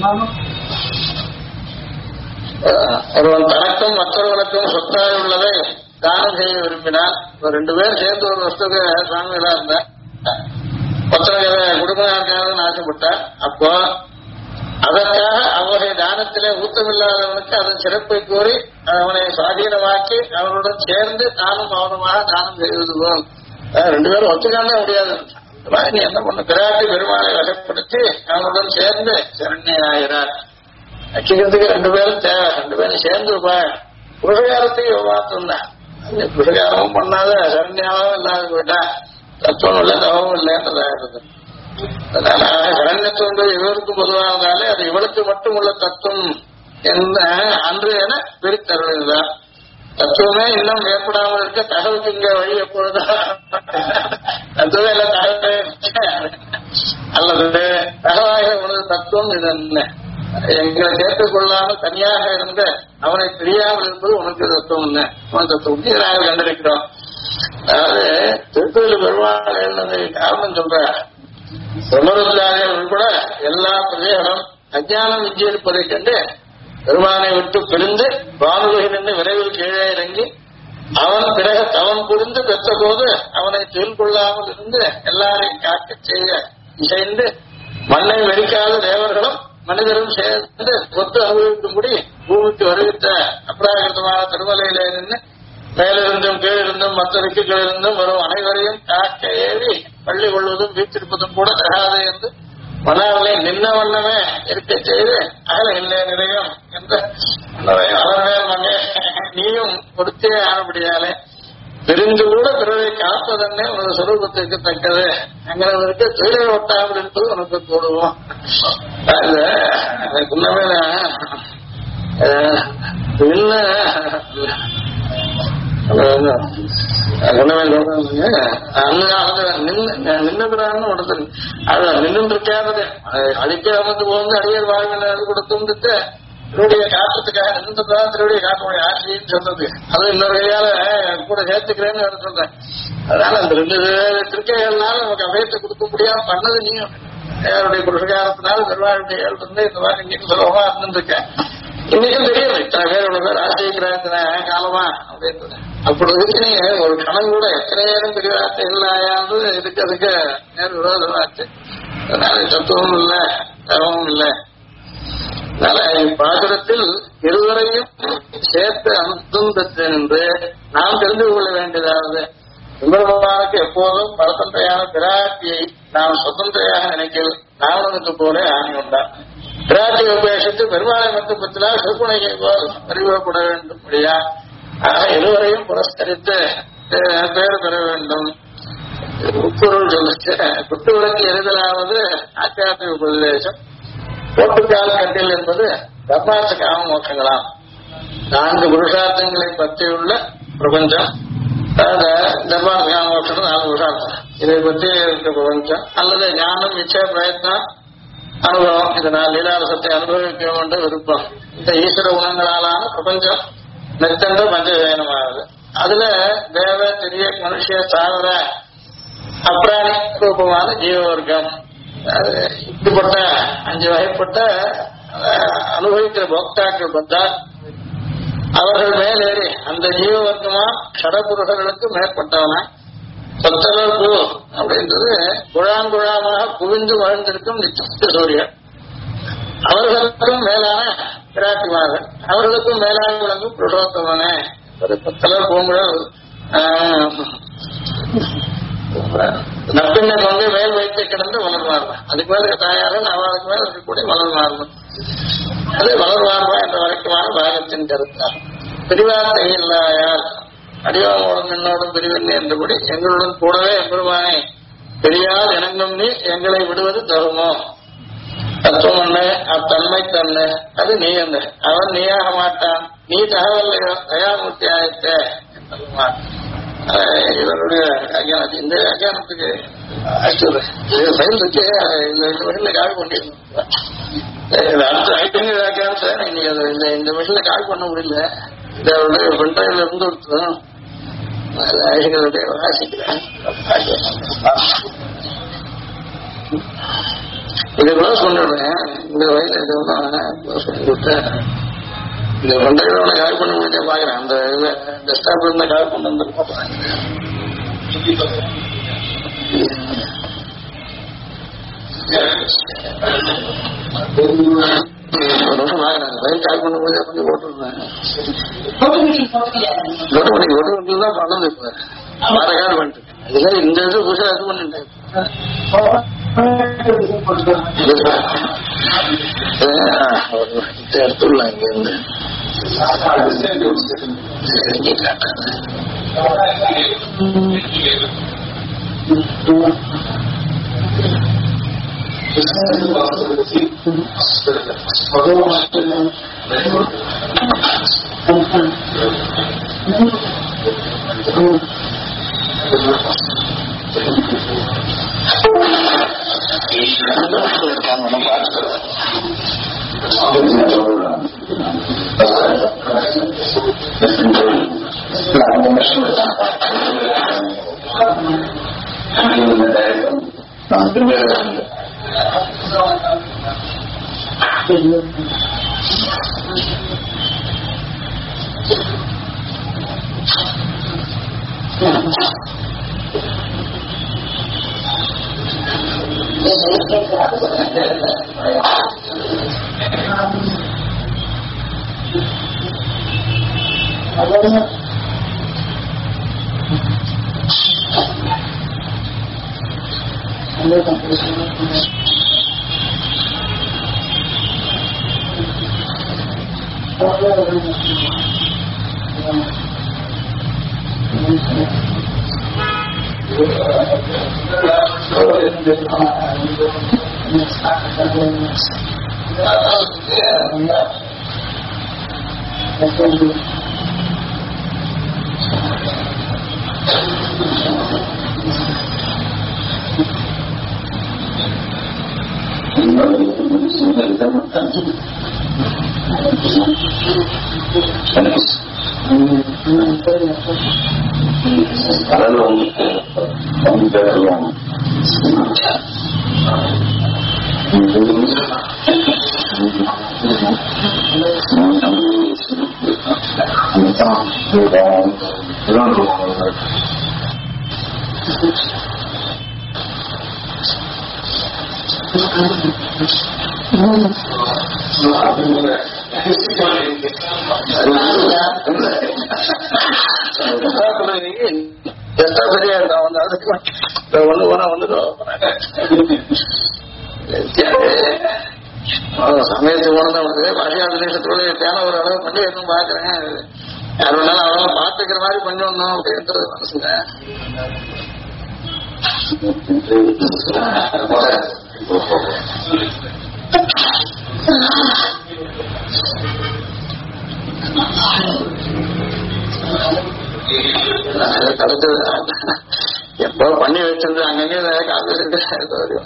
மற்றவர்களுக்கும் சொத்தாக உள்ளதை தானம் செய்ய விரும்பினான். ரெண்டு பேரும் சேர்ந்து ஒரு வருஷத்துக்கு சுவாமிகளா இருந்தா ஒருத்தர் குடும்பம் ஆசைப்பட்டார். அப்போ அதற்காக அவருடைய தானத்திலே ஊத்தமில்லாதவனுக்கு அதன் சிறப்பை கூறி அவனை சுவாதீனமாக்கி அவனுடன் சேர்ந்து தானும் மௌனமாக தானம் செய்வது போல் ரெண்டு பேரும் ஒத்துக்காம முடியாது. நீ என்ன பண்ண பிராட்டி பெருமாளை வசப்படுத்தி அவனுடன் சேர்ந்து சரண்யாகிறார். ரட்சிக்கிறதுக்கு ரெண்டு பேரும் தேவை. ரெண்டு பேரும் சேர்ந்து புருஷகாரத்தையும் மாத்தம் தான். புருஷகாரமும் பண்ணாத சரண்யாவும் இல்லாத போயிட்டா தத்துவம் இல்லை தவமும் இல்லைன்றதாகிறது. அதனால சரண்யத்துவம் இவருக்கும் பொதுவானதாலே அது இவளுக்கு மட்டும் உள்ள தத்துவம் என்ன அன்று என பிரித்தருள்தான். தத்துவமே இன்னும் ஏற்படாமல் இருக்க தகவலுக்கு இங்க வழி எப்பொழுதுதான் தத்துவம் இல்ல தகவல் அல்லது தகவாக உனது தத்துவம் இது என்ன எங்களை சேர்த்துக் கொள்ளாமல் தனியாக இருந்த அவனை தெரியாமல் இருப்பது உனக்கு தத்துவம் என்ன உனக்கு தத்துவம் நாங்கள் கண்டிருக்கிறோம். அதாவது திருத்தொழில் பெருமாள் எழுந்தது காரணம் சொல்ற பிரம்மருத்ராதிகள் உட்பட எல்லா பிரஜைகளும் அஞ்ஞானம் விஞ்சியிருப்பதை கண்டு பெருமானை விட்டு பிரிந்து வானுலகிலிருந்து விரைவில் கீழே இறங்கி அவன் பிறகு தவன் புரிந்து பெற்ற போது அவனை தொழில் கொள்ளாமல் இருந்து எல்லாரையும் காக்க செய்ய இசைந்து மண்ணை வெடிக்காத தேவர்களும் மனிதரும் சேர்ந்து ஒத்து அனுபவிக்கும்படி பூமிக்கு வருவித்த அப்ராகிருதமான திருமலையிலே நின்று மேலிருந்தும் கீழிருந்தும் மற்ற ரிக்குகளிலிருந்தும் வரும் அனைவரையும் காக்க ஏறி பள்ளி கொள்வதும் வீட்டிருப்பதும் கூட தகாது என்று மனாவலை நின்ன வண்ணமே இருக்க செய்து அகல இல்லை நிலையம் என்ற அதன்மேல் மண்ணே நீயும் கொடுத்தே ஆனபடியாலே பிரிந்து கூட பிறரை காப்பதன்னே உனது சொரூபத்திற்கு தக்கது அங்கிறவருக்கு தொழிலை ஒட்டாமல் இருப்பது உனக்கு கூடுவோம். முன்னமே நின்னுறான்னு ஒருத்தர் அதான் நின்று இருக்காது அடிக்க அமர்ந்து போந்து அடியர் வாழ்வில் கொடுத்துட்டு திருடைய காட்டுறதுக்காக நின்றுதான் திருடைய காட்டுடைய ஆட்சின்னு சொல்றது. அது இன்னொரு கையால கூட சேர்த்துக்கிறேன்னு சொல்றேன். அதனால அந்த ரெண்டு திருக்கைகள்னால நமக்கு அபயத்தை கொடுக்க முடியாம பண்ணது நீயும் யாருடைய புருஷகாரத்தினால பெருவாளுடைய இருந்து இந்த மாதிரி இன்னைக்கு சுலபமா இருந்துருக்கேன். இன்னைக்கும் தெரியல இத்தனை பேர் இவ்வளவு பேர் ஆசைக்கிறாங்க காலமா அப்படின்றது. அப்படி இருக்கு நீங்க ஒரு கணம் கூட எத்தனை நேரம் பெரியவார்த்தை இல்லாயான்னு இதுக்கு அதுக்கு நேர் விரோதமாச்சு. அதனால தத்துவமும் இல்லை தவமும் இல்லை. அதனால பாசுரத்தில் இருவரையும் சேர்த்து அனுத்தும் பெற்றேன் என்று நாம் தெரிந்து கொள்ள வேண்டியதாவது விமர்சனத்துக்கு எப்போதும் பரதந்தையான பிராட்டியை நாம் சுதந்திரையாக நினைக்கல் ராவணனுக்கு போல ஆணை உண்டான். பிராட்டியை உபேசித்து பெருமாளை மட்டும் பற்றினால் சிறுகுணையை போல் அறிவுறப்பட வேண்டும் முடியா. ஆக இருவரையும் புரஸ்கரித்து பேர் பெற வேண்டும். உட்பொருள் சொல்லிச்சு குட்டு விளக்கு எரிதலாவது ஆத்தியாத்மிக உபதேசம். போட்டுக்கால் கட்டில் என்பது தர்மார்த்த காம மோட்சங்களாம். 4 புருஷார்த்தங்களை பற்றியுள்ள பிரபஞ்சம். தர்மார்த்த காம மோட்சம் 4 புருஷார்த்தம். இதை பற்றி இருக்க பிரபஞ்சம் அல்லது ஞானம் இச்சை பிரயத்னம் அனுபவம் இந்த 4 லீலாரசத்தை அனுபவிக்க வேண்டும் விருப்பம். இந்த ஈஸ்வர குணங்களாலான பிரபஞ்சம் நெத்தென்ற பஞ்சவேனமானது. அதுல தேவ திரிய மனுஷ சாதன அப்ராணி ரூபமான ஜீவவர்க்கம். இப்படிப்பட்ட 5 வகைப்பட்ட அனுபவிக்கிற போக்தாக்கள் பத்தால் அவர்கள் மேலேறி அந்த ஜீவவர்க்கமா கடப்புருஷர்களுக்கு மேற்பட்டவனா சொத்தலர் பூ அப்படின்றது குழாங்குழாமாக குவிந்து வாழ்ந்திருக்கும் நித்திய சூரியன். அவர்களுக்கும் மேலான பிராட்டிமார்கள், அவர்களுக்கும் மேலான விளங்கும் புருஷோத்தமனே ஒரு சொத்தலர் பூங்குழல் நப்பின்னை கொண்டு மேல் வைத்து கிடந்து வளர்வார்கள். அதுக்கு மேல தாயாரன் அவளுக்கு மேல இருக்கக்கூடிய வளர்வார்கள். அது வளர்வார்வா என்ற வழக்கமான பாகத்தின் கருத்தாகும். பிரிவார்த்தை இல்லாயால் அடியோடும் என்னோடும் பிரிவில்லை என்றபடி எங்களுடன் கூடவே எம்பெருமானை பெரியால் இணங்கும் நீ எங்களை விடுவது தருமோ? தத்துவம் என்ன? அத்தன்மை தன்னை அது நீ என்ன? அவன் நீயாக மாட்டான். நீ தகவல்லையோ தயாமூர்த்தி ஆயத்த இவருடைய வியாக்கியானத்து. இந்த வியாக்கியானத்துக்கு ஃபைல் வச்சு இந்த மிஷின்ல கால் பண்ணிருந்தோம். அடுத்த ஐட்டங்க வியாக்கியானத்தை இன்னைக்கு இந்த மிஷின்ல கால் பண்ண முடியல. இதோடைய பென்ட்ரைவ்ல இருந்து கொடுத்தோம். ஐகளுடைய வாசிக்கிறேன். இதை க்ளோஸ் பண்ணிடுறேன். இந்த வயசுல இது க்ளோஸ் பண்ணி கொடுத்தேன். இந்த பென்ட்ரைவ்ல கால் பண்ண முடிய பாக்குறேன். அந்த டெஸ்க்டாப்ல இருந்தா கால் பண்ண வந்து ஒரு வருஷம் ஆகிறேன். வயல் கால் பண்ணும்போது கொஞ்சம் போட்டுருந்தேன். தான் பண்ணது இப்ப வேற கால் பண்ணிட்டு இதெல்லாம் இந்த இது புதுசா இது பண்ணிட்டேன். எடுத்துடலாம் இங்க இருந்து சரியா ஒண்ணு போனா வந்துடும். சமயத்துக்கு போனதான் வந்து பாஷியாத தேசத்தோட தேன ஒரு அளவு பண்ணி எதுவும் பாக்குறேன். யார் வேணாலும் அவ்வளவு பாத்துக்கிற மாதிரி பண்ணணும் அப்படின்றது மனசுல. எப்போ பண்ணி வச்சிருந்து அங்கங்கே காப்பி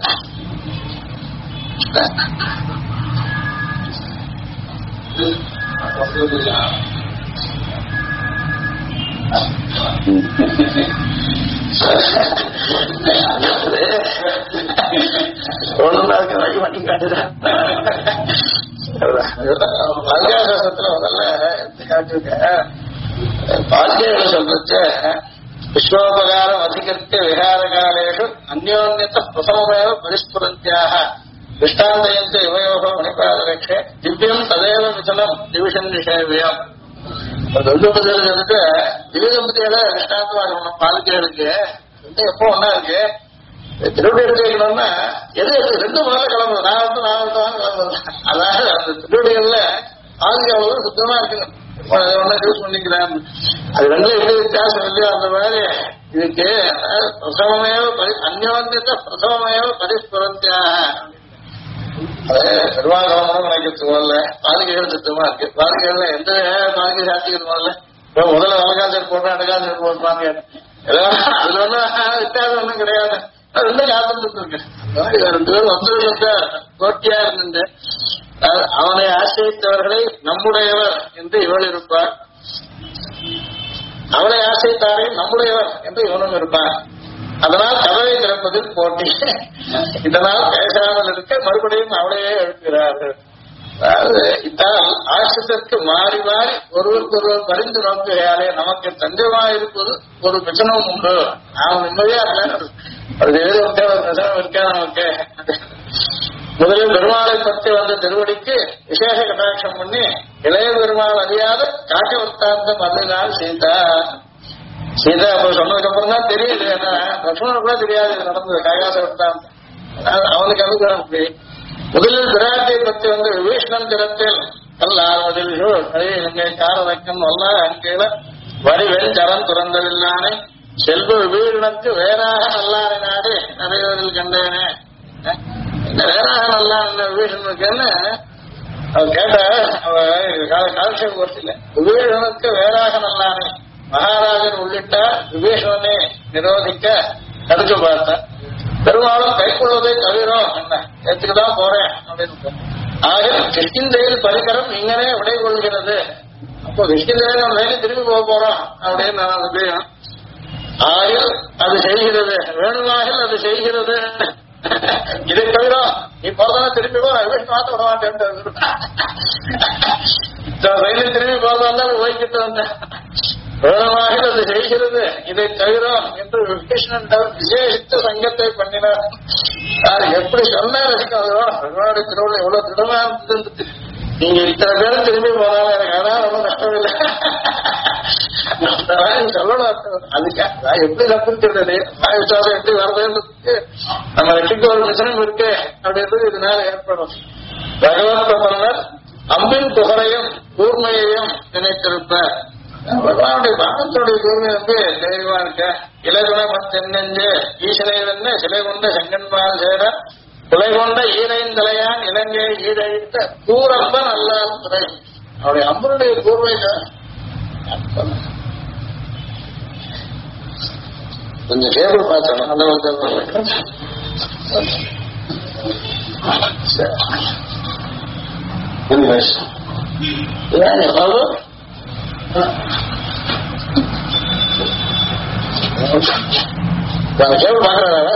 ஒண்ணுக்கு வழி மட்டும் காட்டுதான். பல்காசாசத்துல முதல்ல காட்டிருக்க பால்கைகளை சொல்றச்ச விஸ்வோபகாரம் அதிகரித்த விகார காலேஷு அந்யோன்யத்த பிரசமமேவ பரிஸ்புரந்தியாக திருஷ்டாந்தயந்த இவயோக மணிபாதரட்சே திவ்யம் ததேவ மிதனம் டிவிஷன் நிஷேவியம் சொல்லிட்டு திவ்யதம்பதியில திருஷ்டாந்தமா இருக்கணும் பால்கைகளுக்கு எப்போ ஒன்னா இருக்கு திருவடி எடுத்து வைக்கணும்னா எது ரெண்டு முதல்ல கிளம்புது நான் கிளம்புது அதாவது அந்த திருவடிகள்ல பால்கை அவ்வளவு சுத்தமா இருக்கணும் ஒன்னா யூஸ் பண்ணிக்கிறான் அது ரெண்டும் எப்படி வித்தியாசம் இல்லையோ அந்த மாதிரி இதுக்கு பிரசவமேவ அந்யோன்யத்தை பிரசவமேவ பரிஸ்புரத்தியாக நிர்வாகம் நினைக்கிறது முதல்ல பாலிகைகள் சுத்தமா இருக்கு பாலிகைகள்ல எந்த பாலிகை சாத்திக்கிறது முதல்ல இப்போ முதல்ல அலகாசர் போட்டா அடகாசர் போட்டாங்க அதுல ஒன்றும் வித்தியாசம் ஒன்றும் கிடையாது ரெண்டும் காத்துட்டு இருக்கு ரெண்டு பேரும் வந்து போட்டியா இருந்துட்டு அவனை ஆசிரியத்தவர்களை நம்முடையவர் என்று இவள் இருப்பார் அவளை ஆசைத்தாரே நம்முடையவர் என்று இவனும் இருப்பான் அதனால் கதவை திறப்பதில் போட்டி இதனால் பேசாமல் இருக்க மறுபடியும் அவளையே எழுப்புகிறார்கள் அதாவது இத்தால் ஆசிரியத்திற்கு மாறி மாறி ஒருவருக்கு ஒருவர் பரிந்து நோக்குகையாலே நமக்கு தஞ்சமா இருப்பது ஒரு பிரச்சனமும் உண்டு அவன் நிம்மதியா இல்லை ஒரு பிரச்சனம் இருக்கா நமக்கு முதலில் பெருமாளை பற்றி வந்த திருவடிக்கு விசேஷ கட்டாட்சம் பண்ணி இளைய பெருமாள் அறியாத காட்சி வர்த்தாந்தம் அதுதான் சீதா அப்ப சொன்னதுக்கு அப்புறம் தான் தெரியுது ஏன்னா லட்சுமணன் கூட தெரியாது இது நடந்தது கைகாச வர்த்தாந்தம் அவனுக்கு அனுகிரகம் அப்படி முதலில் பிராட்டியை பற்றி வந்து விபீஷணன் திறத்தில் கல்லாவதில் இங்கே காரதக்கம் வல்ல அங்கேல வரிவெண் கரம் துறந்ததில்லானே செல்வ விபீஷணனுக்கு வேறாக நல்லாரை நாடு நிறையவரில் கண்டேனே வேறாக நல்லா விபீஷணனுக்குன்னு அவர் கேட்ட காலட்சேபம் கொடுத்தில்ல விபீஷணனுக்கு வேறாக நல்லானே மகாராஜன் உள்ளிட்ட விபீஷணனை நிரோதிக்க தடுக்க பார்த்தார் பெரும்பாலும் கைக்கொள்வதை தவிரும் என்ன ஏத்துக்குதான் போறேன் அப்படின்னு ஆக கிஷ்கிந்தையில் பரிகரம் இங்கனே விடை கொள்கிறது அப்போ கிஷ்கிந்தையில நம்ம வேலை திரும்பி போக போறோம் அப்படின்னு நான் தெரியும் ஆகில் அது செய்கிறது வேணுமாகில் அது செய்கிறது இதை தவிர நீ போறதான திரும்பி போ மாத்த விட மாட்டேன் திரும்பி போறதா ஓய்கிட்டு வந்தேன் வேணுமாக அது செய்கிறது இதை தவிர என்று விபீஷணன் விசேஷித்த சங்கத்தை பண்ணினார் எப்படி சொன்ன ரசிக்கும் திருவிழா எவ்வளவு திடமா இருந்தது நீங்க இத்தனை பேரும் திரும்பி போனாலும் எனக்கு அதான் ரொம்ப நஷ்டம் இல்லை சொல்லணும் அதுக்காக எப்படி தப்புங்கிறது விசுவாசம் எப்படி வரதுன்னு நம்ம வெற்றிக்கு ஒரு பிரச்சனை இருக்கு அப்படின்றது இதனால ஏற்படும் பகவத் பிரபன்னர் அம்பின் புகழையும் கூர்மையையும் நினைத்திருப்பார் பகவானுடைய பாகத்தினுடைய கூர்மை வந்து தெளிவா இருக்க இலகுணம் தென்னெஞ்சு ஈசனைவென்ன சிலை கொண்ட செங்கன்மால் சேர குலை கொண்ட ஈரைந்தலையான் இலங்கை ஈழழித்த கூரம்பன் அல்லாத துறை அவருடைய அம்பனுடைய கூர்மை கொஞ்சம் கேபிள் பார்த்தோம் அந்த கேபிள் பாக்குறாங்க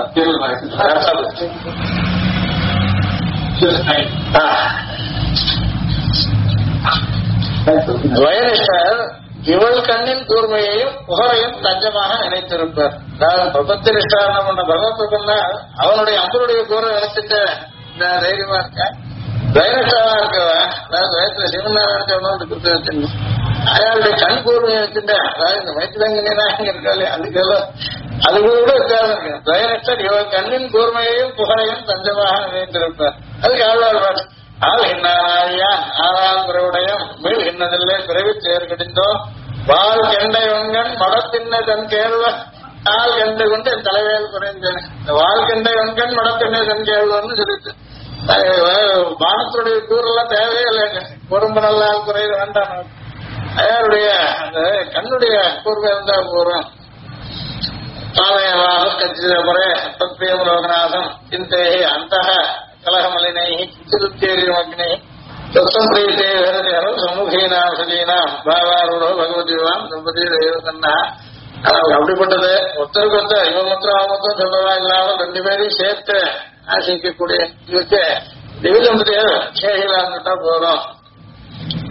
வயனிஷ்டர் இவள் கண்ணின் கூர்மையையும் புகழையும் தஞ்சமாக நினைத்திருப்பார். பிரபத்தி நிஷ்டார் என்ன பண்ற பகவத்னா அவனுடைய அம்பருடைய கூரை நினைச்சிட்டு தைரியமா இருக்க வயனிஷ்டாவா இருக்கவா அதாவது வயசுல சிவநாராயண அயாளுடைய கண் கூர்மையை வச்சுட்டா அதாவது இந்த மைத்திரங்கனா இருக்காளே அதுக்கெல்லாம் அது கூட வித்தியாசம் இருக்கு. துவயனிஷ்டர் இவள் கண்ணின் கூர்மையையும் புகழையும் தஞ்சமாக நினைத்திருப்பார். அதுக்கு ஆழ்வார் ஆள் என்னாயான் ஆறாம் பிறவுடையம் மீள் இன்னதில்லை பிறவி சேர் கிடைத்தோம் வால் கெண்டை வங்கன் மடத்தின்ன தன் கேள்வ ஆள் கண்டு கொண்டு என் தலைவேல் குறைந்தேன். இந்த வால் கெண்டை வங்கன் மடத்தின்ன தன் கேள்வன்னு சொல்லிட்டு பானத்துடைய கூறெல்லாம் தேவையே இல்லைங்க. குறும்பு நல்லா குறைய வேண்டாம். அயாருடைய அந்த கண்ணுடைய கூர்மை இருந்தா போறோம். தாமயமாக கச்சிதபுரே தத்பிரியம் லோகநாதம் சிந்தையை அந்த கலகமலினை சிருத்தேரிமக்னை சொத்தம்பிரீத்தே வேதனைகளும் சமூகீனாம் சதீனாம் பாவாரூடோ பகவதிவான் தம்பதி தெய்வத்தன்னா அப்படிப்பட்டது ஒருத்தருக்கு ஒருத்தர் இவன் மொத்தம் அவன் மொத்தம் சொல்லவா இல்லாமல் ரெண்டு பேரையும் சேர்த்து ஆசிக்கக்கூடிய இதுக்கு திவ்ய தம்பதியர் சேகிலா இருந்துட்டா போறோம்.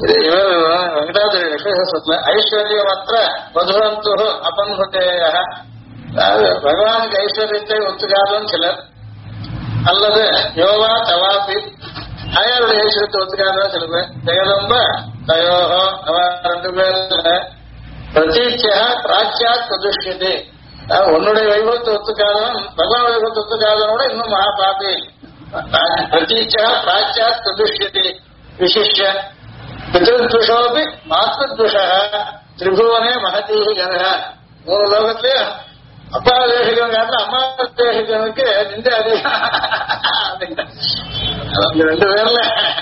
இது இவர் வெங்கடாதிரி லட்சுமி ஐஸ்வர்யமற்ற மதுரந்து அபன்முதேய, அதாவது பகவானுக்கு ஐஸ்வர்யத்தை ஒத்துக்காதவன் சிலர், அல்லது யோவா தவாபி அயாருடைய ஐஸ்வர்யத்தை ஒத்துக்காதவன் சில பேர், ஜெகதம்ப தயோகோ அவ ரெண்டு பேர் பிரதீட்சா பிராச்சியாத் பிரதுஷ்யதே, உன்னுடைய வைபவத்தை ஒத்துக்காதவன் பகவான் வைபவத்தை ஒத்துக்காதவனோட இன்னும் மகா பாபி. பிரதீட்சா பிராச்சியாத் பிரதுஷ்யதே விசிஷ்ய பிதృద్దుஷோபி மாத்ருதுஷ திரிபுவனே மகதீஹி கனக. 3 லோகத்திலேயே அப்பா தேசிகன் காட்டில அம்மா தேசிகனுக்கு நின்று அதிகம். ரெண்டு பேர்ல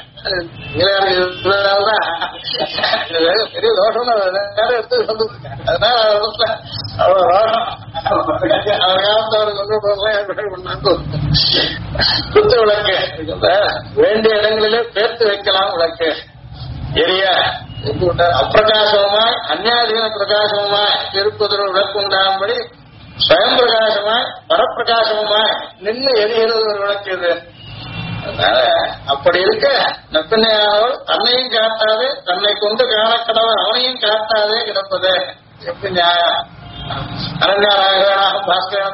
பெரிய தோஷம் நேரம் எடுத்து சொல்லிருக்கேன். அதனால அவ்வளவு ரோஷம் அவர் காலத்து அவருக்கு கொண்டு குத்து விளக்கு வேண்டிய இடங்களிலே பேர்த்து வைக்கலாம். விளக்கு எரிய அப்பிரகாசமாய் அந்நாதீன பிரகாசமாய் இருப்பதோடு விளக்கு உண்டாகும்படி ஸ்வயம் பிரகாசமாய் பரப்பிரகாசமாய் நின்று எரிகிறது ஒரு விளக்கு இது. அதனால அப்படி இருக்க நப்பினையானவள் தன்னையும் காட்டாது தன்னை கொண்டு காணக்கடவர் அவனையும் காட்டாதே கிடப்பது எப்படி நியாயம்? அரண்யாராக பாஸ்கரன்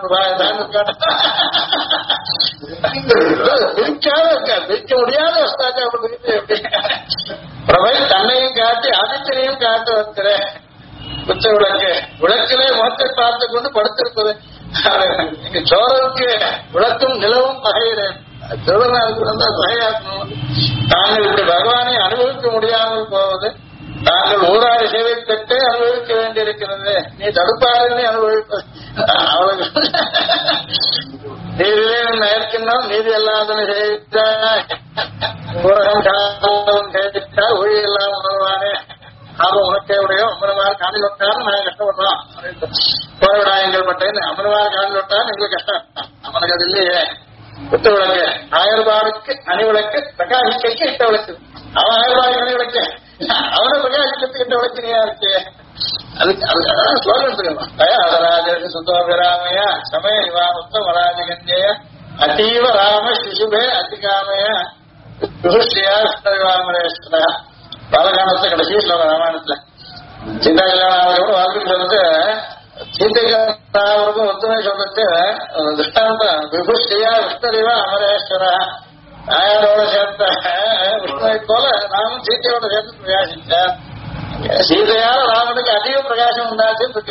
பிரிக்காத இருக்கா, பிரிக்க முடியாத வஸ்தாக்கா அப்படி எப்படி பிரபை தன்னையும் காட்டி ஆதித்தனையும் காட்டு வைக்கிற குச்ச விளக்கு விளக்கிலே முகத்தை பார்த்து கொண்டு படுத்திருப்பது. இங்க சோழருக்கு விளக்கும் நிலவும் பகையிறேன் திருவண்ணாவுக்கு வந்தா பகையாக்கணும். தாங்கள் இப்படி பகவானை அனுபவிக்க முடியாமல் போவது, தாங்கள் ஊராடி சேவை பெற்றே அனுபவிக்க வேண்டியிருக்கிறது, நீ தடுப்பாளனே அனுபவிப்பது அவளுக்கு நீதிலே நேர்க்கின்றோம் நீதி அல்லாதனை செய்தாய் ஊரகம் காலம் கேட்டால் ஒழி எல்லாம் உணர்வானே ஆபம் உனக்கே உடையோ அமரவார் காணில் விட்டாலும் நாங்கள் கஷ்டப்படுறோம். கோவிடாயங்கள் பட்டேன் அமரவார் காணில் விட்டாலும் எங்களுக்கு கஷ்டம், அவனுக்கு அது இல்லையே. குத்து விளக்கு ஆயர்பாடுக்கு அணி விளக்கு பிரகாசிக்கைக்கு இட்ட விளக்கு, அவன் ஆயர்பாடு அணி விளக்கு அவனை பிரகாசிக்கிறதுக்கு இட்ட விளக்கு நீயா இருக்கு. அதுக்கு அதுக்காக ஸ்லோகம் எடுத்துக்கலாம். தயாதராஜ சுத்தோபிராமய சமய இவா உத்தமராஜகன்ய அதீவ ராம சிசுபே அதிகாமய விருஷ்டியா விவாமரேஸ்வர. பாலகாண்டத்தை கடைசி ஸ்லோகம் ராமாயணத்துல சீதா கல்யாணம் வாழ்க்கை சொன்னது சீதைக்கும் ஒத்துமை சொல்றது திருஷ்டாந்தம் விபுஷ்டியா விஷ்ணரிவா அமரேஸ்வர. நாயரோட சேர்த்த விஷ்ணுவை போல ராமன் சீதையோட சேர்த்து பிரகாசித்தார். சீதையால ராமனுக்கு அதீவ பிரகாசம் உண்டாச்சுன்னு இருக்கு.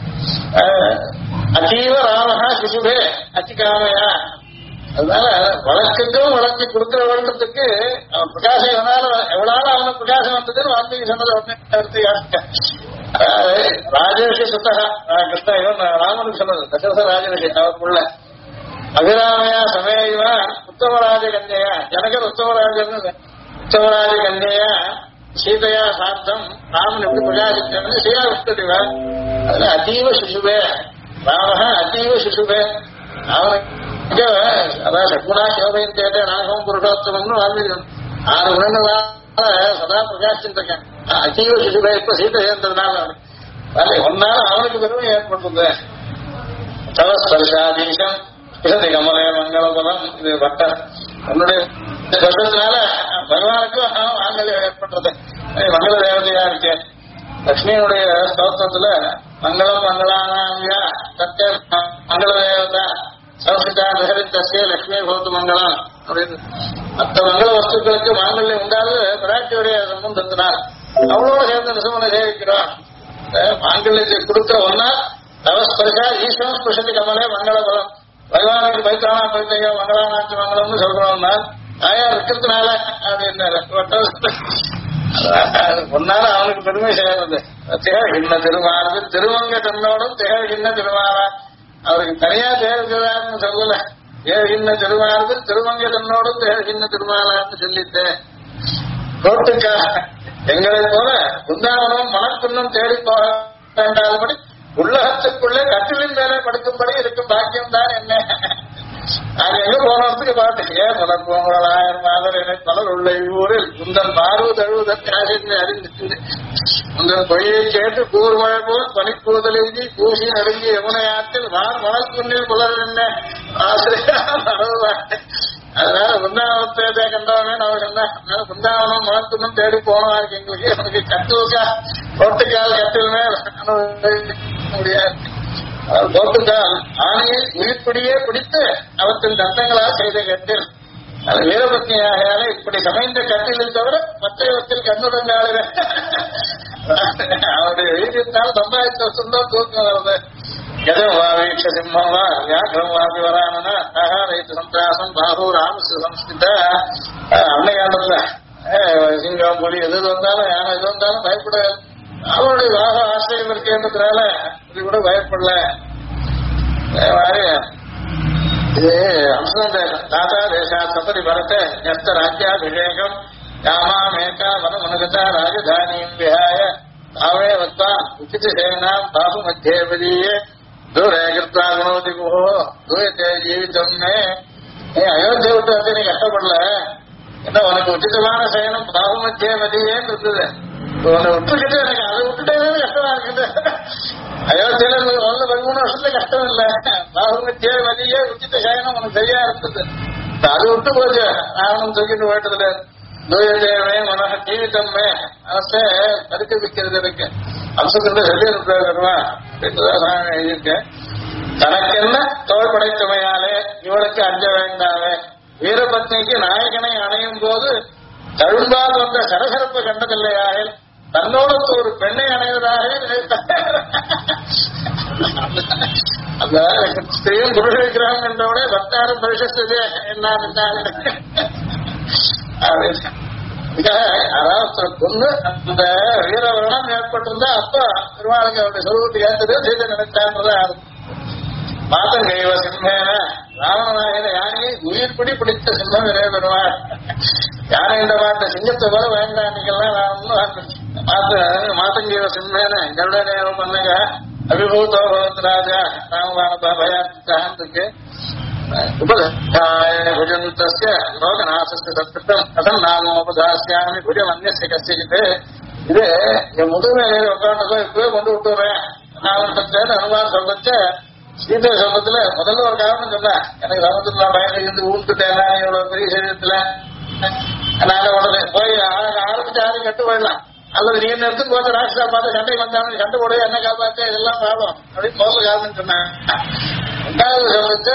அதீவ ராமஹா சிசுபே அத்திகாமையா. அதனால வழக்குக்கும் வழக்கு கொடுக்கிற வருடத்துக்கு அவன் பிரகாசம் எவ்வளவு அவனுக்கு பிரகாசம் வந்ததுன்னு வார்த்தைக்கு சொன்னது ஒன்னு ராஜரிஷி சுத்தகா கிருஷ்ண இவன் ராமனுக்கு சொன்னது தசரத ராஜரிஷி அவருக்குள்ள அபிராமையா சமயவா உத்தமராஜ கன்யா ஜனகர் உத்தமராஜ கன்யா சீதையா சார்த்தம் ராமன் எப்படி பிரகாசித்தது சீரா விஷ்ணுவா. அதுல அதீவ சிசுபே ராமஹ அதீவ சிசுபே அவனுக்கு அதான் சகுணா சிவபையன் தேட்ட நாகம் புருஷோத்தமம்னு வாழ்ந்து 6 குணங்களால சதா பிரகாசிச்சுட்டு இருக்கேன். அதீவ சிசுபே இப்ப சீதை சேர்ந்ததுனால ஒன்னால அவனுக்கு பெருமை ஏற்படுறது. தவஸ்பர்ஷாதீசம் பிரதி கமலய மங்களபலம். இது பட்ட உன்னுடைய ஸ்பர்ஷத்தினால பகவானுக்கும் மாங்கல்யம் ஏற்படுறது. மங்கள தேவதையா இருக்கு. லட்சுமியினுடைய ஸ்தோத்திரத்துல மங்களம் மங்களானாமியா சத்திய மங்கள தேவதா சம்ஸ்கிருதா தசே லட்சுமி பகவத்து மங்களம் அப்படின்னு மற்ற மங்கள வஸ்துக்களுக்கு மாங்கல்யம் உண்டாது பிராட்டியுடைய சம்பந்தத்தினால் அவளோட சேர்ந்து நிசமனை சேவிக்கிறோம். மாங்கல்யத்தை கொடுக்கிற ஒன்னா தவஸ்பர்ஷா ஈஸ்வரன் ஸ்பர்ஷத்து கமலே மங்கள பலம். பகவானுக்கு பைத்தானா பைத்தையா மங்களானாச்சு மங்களம்னு சொல்றோம்னா தாயா இருக்கிறதுனால அப்படின்னு ஒன்னால அவனுக்கு பெருமை சேர்ந்தது. திகழ்கின்ற திருமாறு திருமங்க தன்னோடும் திகழ்கின்ற திருமாறா. அவருக்கு தனியா தேர்கிறார்னு சொல்லல. தேர்கின்ற திருமாறு திருமங்க தன்னோடும் திகழ்கின்ற திருமாறான்னு சொல்லிட்டு கோட்டுக்கா எங்களை போல குந்தாவனம் மனக்குன்னம் தேடி போக வேண்டாதபடி உள்ளகத்துக்குள்ளே கட்டிலின் மேலே படுக்கும்படி இருக்கும் பாக்கியம் தான் என்ன. நாங்க எங்க போனதுக்கு பாட்டுக்கே மலர்போங்களாயிரம் மாதர் பலர் உள்ள இவ்வூரில் உந்தன் மாறுவது தழுவதற்கு ஆசிரியர் அறிந்து உந்தன் பொய்யை கேட்டு கூறுமழை போல் பனிப்பூதலெழுதி பூசி நடுங்கி யமுனை ஆற்றில் மணல் குன்னில் புலர் என்ன ஆசிரியர் நடவுவாங்க. அதனால உன்னாவத்தை வனத்தை கண்டவனே அவர் என்ன பிருந்தாவனம் மனத்துணும் தேடி போனவா இருக்கு எங்களுக்கு எனக்கு கட்டுக்கா தோட்டுக்கால் கட்டிலுமே முடியாது. தோட்டுக்கால் ஆணையை உயிர்ப்பிடியே பிடித்து அவற்றின் தந்தங்களால் செய்த கட்டில் அது வீரபத்னியாகையால இப்படி சமைந்த கட்டிலில் தவிர மற்றவற்றில் கண்ணுடங்காளுக அவருடைய எழுதியிருந்தாலும் சம்பாதித்த சொந்தம் தூக்கம் வருது. எதம் வாவீட்ச சிம்மவா வியாக்கிரம் வாபி வரானா ஆகாரைத்து சந்திராசம் பாபு ராமசு சம்ஸ்கிருத அன்னை காலத்துல சிங்கம் புலி எது வந்தாலும் யானை எது வந்தாலும் பயப்படாது. அவருடைய வாக ஆசிரியம் இருக்கேன்றதுனால இது கூட பயப்படல. இது அம்சம் தாத்தா தேசா சபரி பரத ஞஸ்த ராஜ்யாபிஷேகம் யாமாமேகா வனமனுகதா ராஜதானியும் விஹாய தாவே வத்வா உச்சித சேனாம் பாபு மத்தியபதியே தூரே கிருத்தா குணோதி குஹோ தூயத்தே ஜீவித்தம்னே அயோத்தியை விட்டு வந்து நீ கஷ்டப்படல என்ன உனக்கு உச்சிதமான சயனம் பாபு மத்தியபதியேன்னு இருந்தது. உன்னை விட்டுக்கிட்டு எனக்கு அதை விட்டுட்டே கஷ்டமா இருக்குது. அயோத்தியில 13 வருஷத்துல கஷ்டம் இல்ல பாபுமத்தியே மதியே உச்சித சயனம் உனக்கு சரியா இருந்தது. அது விட்டு போச்சு ராவணம் தூக்கிட்டு போயிட்டதுல தூயதேவே மனக ஜீவிதம்மே மனசை தடுக்க வைக்கிறது இருக்கு. அம்சத்துல சொல்லியிருப்பா எழுதியிருக்கேன். தனக்கென்ன தோல் படைத்தமையாலே இவளுக்கு அஞ்ச வேண்டாவே வீரபத்னிக்கு நாயகனை அணையும் போது தழும்பால் வந்த சரசரப்பு கண்டதில்லையாக தன்னோட ஒரு பெண்ணை அணைவதாக அந்த ஸ்திரீயும் புருஷ விக்கிரகம் என்றோட பக்தாரம் பரிசஸ்து என்ன அதாவது கொண்டு அந்த வீரவரணம் ஏற்பட்டிருந்தா அப்ப பெருமாளுக்கு அவருடைய சொருவத்துக்கு ஏற்றது செய்து நினைச்சான்றதா மாதங்கைவ சிம்மேன ராவணநாயகன யானையை உயிர்பிடி பிடித்த சிம்மம் இறைய பெறுவார். யானை இந்த மாட்ட சிங்கத்தை போல வேண்டாண்டிக்கெல்லாம் நான் மாதங்கைவ சிம்மேன கருடநேரம் பண்ணுங்க அபிபூதோ பகவத் ராஜா ராமபான பயாத்தான் இருக்கு. புஜந்தஸ்ய லோகநாசஸ்ய சத்கிருத்தம் கதம் நாமோபதாசியாமி புஜம் அந்நிய கசிக்கிட்டு இது என் முதுமையில உட்காந்துக்கோ இப்பவே கொண்டு விட்டுறேன் நான் அனுமானம் சொல்றச்ச சீதை சொல்றதுல முதல்ல ஒரு காரணம் சொன்னேன். எனக்கு சமுத்திரத்துல பயணம் இருந்து ஊட்டுட்டேன்னா இவ்வளவு பெரிய சரீரத்துல நாங்க உடனே போய் ஆரம்பிச்சு யாரும் கட்டு போயிடலாம் அல்லது நீ எடுத்து போட்ட ராஷ்டிரா பார்த்து சண்டை வந்தாலும் சண்டை போட என்ன காப்பாற்ற இதெல்லாம் பாவம் அப்படின்னு முதல்ல காரணம் சொன்னேன். ரெண்டாவது சொல்லிட்டு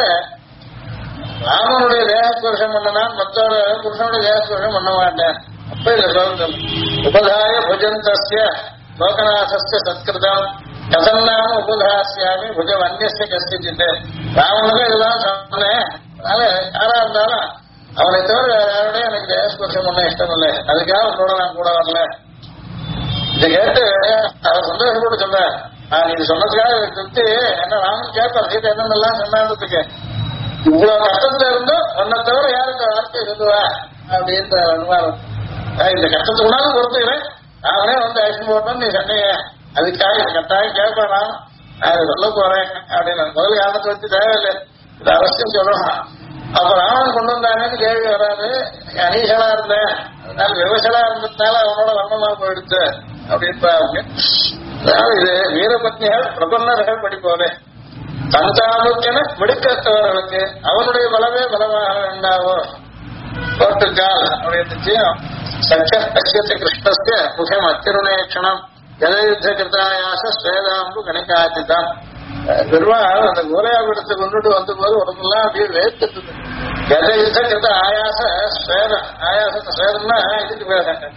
ராமனுடைய தேகஸ்பர்ஷம் பண்ணனான் மற்றோட புருஷனுடைய தேகஸ்பர்ஷம் பண்ண மாட்டேன். அப்ப இல்ல சொல்லுங்கள் உபதாய புஜந்தஸ்ய லோகநாசஸ்ய சத்கிருதம் கதன்னாம உபதாசியாமி புஜம் அந்நிய கஷ்டிச்சுட்டு ராவனுக்கு இதெல்லாம் சொன்னேன். அதனால யாரா இருந்தாலும் அவனை தவிர யாருடைய எனக்கு தேகஸ்பர்ஷம் பண்ண இஷ்டம் இல்லை. அதுக்காக உன்னோட நான் கூட வரல. இதை கேட்டு அவர் சந்தோஷப்பட்டு சொல்றேன். நான் இது சொன்னதுக்காக திருப்தி என்ன ராமன் கேட்பார் சீதை என்னென்னலாம் சொன்னதுக்கு இவ்வளவு கஷ்டத்துல இருந்தும் உன்னை தவிர யாருக்கு வார்த்தை சொல்லுவா அப்படின்ற அனுமானம். இந்த கஷ்டத்துக்குனாலும் பொறுத்துக்கிறேன் நானே வந்து ஆக்ஷன் போட்டோம் நீ சண்டைய அதுக்காக கட்டாயம் கேட்பானா நான் சொல்ல போறேன் அப்படின்னு முதல் காரணத்தை வச்சு தேவையில்லை இது அவசியம் சொல்லணும். அப்ப ராவணன் கொண்டு வந்தாங்கன்னு கேள்வி வராது. அனீசலா இருந்தேன் அதனால விவசலா இருந்ததுனால அவனோட வர்ணமா போயிடுச்சு அப்படின்னு. அதாவது இது வீரபத்னிகள் பிரபன்னர்கள் படிப்போலே தந்தாமுக்கென மிடுக்கத்தவர்களுக்கு அவனுடைய பலமே பலமாக வேண்டாவோ தோட்டுக்கால் அப்படின்னு சச்சத்தை கிருஷ்ணஸ்ய முகம் அத்திருணேஷணம் ஜலயுத்த கிருத்தாயாச ஸ்வேதாம்பு கணிகாச்சிதான். பெருமாள் அந்த கோலையாபுரத்தை கொண்டுட்டு வந்த போது உடம்பெல்லாம் அப்படியே வேர்த்துட்டு கதயுத்த கிருத்த ஆயாச ஸ்வேதம் ஆயாசத்தை ஸ்வேதம்னா இதுக்கு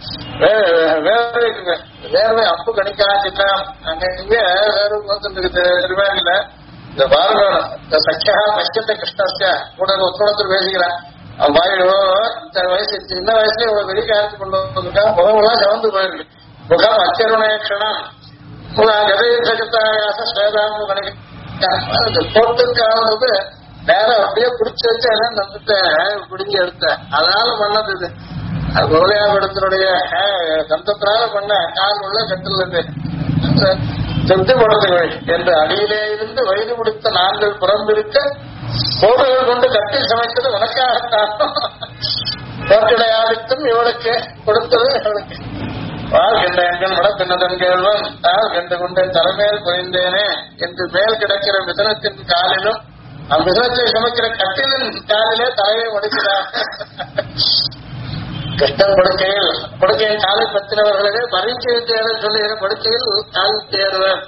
வேர்வைக்கு வேர்வை அம்பு கணிகாச்சிதான். அங்க இங்க வேர்வை வந்துருக்கு திருவேணில இந்த பாரதம் இந்த சக்கியா பஷ்யத்தை கிருஷ்ணஸ்ய கூட ஒத்துழைத்து பேசிக்கிறான். அவன் பாயோ இந்த வயசு சின்ன வயசுல இவ்வளவு வெளி காலத்து கொண்டு வந்திருக்கா முகமெல்லாம் சவந்து போயிருக்கு. முகம் அச்சருணேஷணம் கதயுத்த ஸ்வேதாம்பு கணிக்க தோட்டத்துக்கானது நேரம் அப்படியே பிடிச்சி வச்சு நம்பிட்ட பிடிங்கி எடுத்த அதனால பண்ணது இது. கோலையாபுரத்தினுடைய தந்தத்தினால பண்ண கால் உள்ள கட்டில் இருந்து செத்து படுத்துகள் என்று அடியிலே இருந்து வயது முடித்த நாங்கள் பிறந்திருக்க கோடுகள் கொண்டு கட்டில் சமைத்தது உனக்காகத்தான் தோற்றிடையாவித்தும் இவளுக்கு கொடுத்தது இவளுக்கு வாழ்கின்ற எங்கள் மடப்பின்னதன் கேள்வன் தாழ் கண்டு கொண்டே தலைமையில் புரிந்தேனே என்று மேல் கிடக்கிற மிதனத்தின் காலிலும் அவன் விசவத்தை சமைக்கிற கட்டிலின் காலிலே தலையை மடிக்கிறார். கஷ்டம் படுக்கையின் காலை பத்தினவர்களே பரீட்சை தேர்தல் சொல்லுகிற படுக்கையில் கால் தேர்வர்.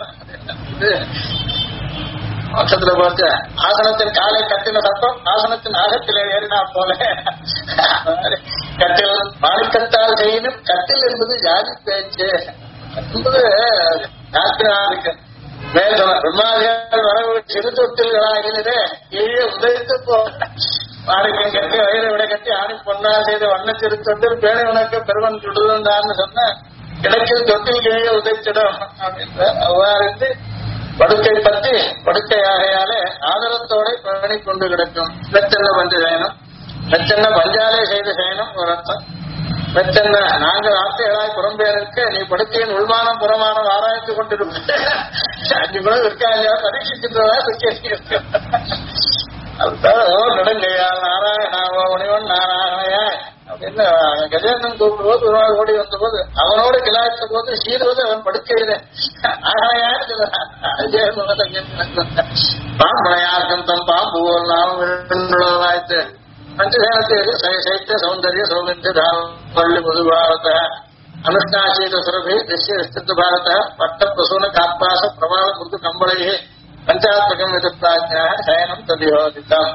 பக்கத்துல பார்த்து ஆசனத்தின் காலை கட்டின சத்தம் ஆசனத்தின் ஆகத்திலே ஏறினா போல கட்டில் மாணிக்கத்தால் செய்யணும். கட்டில் என்பது ஜாதி பேச்சு என்பது இருக்கு. மேல் பிரம்மாதிகள் வரவு சிறு தொட்டில்களாகிறதே கீழே உதவித்து மாணிக்கம் கட்டி வயிறை விட கட்டி ஆணி பொன்னா செய்த வண்ண சிறு தொட்டில் பேணி உனக்கு பெருவன் சுடுதான்னு சொன்ன கிழக்கில் தொட்டில் கீழே உதைச்சிடும் அப்படின்ற அவ்வாறு படுக்கை பற்றி படுக்கை ஆகையாலே ஆதரத்தோட பேணி கொண்டு கிடக்கும். மெத்தென்ன பஞ்சு செய்யணும், மெத்தென்ன பஞ்சாலே செய்து செய்யணும் ஒரு அர்த்தம். மெத்தென்ன நாங்கள் ஆசைகளாய் புறம்பெயருக்கு நீ படுக்கையின் உள்மானம் புறமானம் ஆராய்ந்து கொண்டிருப்ப 5 கூட இருக்கா இல்லையா பரீட்சிக்கின்றதா அதுதான் நடுங்கையா நாராயணாவோ உனிவன் நாராயணையா அப்படின்னு கஜேந்திரன் கூப்பிடும்போது ஒரு நாள் ஓடி வந்த போது அவனோடு கிளாய்த்த போது சீருவது அவன் படுக்கையில ஆகையா பாம்பனையாக்கும் தம் பாம்பு போலாய்த்து பஞ்சசேனத்திற்கு சைத்திய சௌந்தர்ய சௌகந்திய பள்ளி முதுபாரத அனுஷ்டாசீத சுரபி திஷ்ய விஸ்திருத்த பாரத பட்ட பிரசூன காப்பாச பிரபால முருது கம்பளையே பஞ்சாத்மகம் எதிர்த்தாஜ்யா சயனம் ததியோதித்தம்.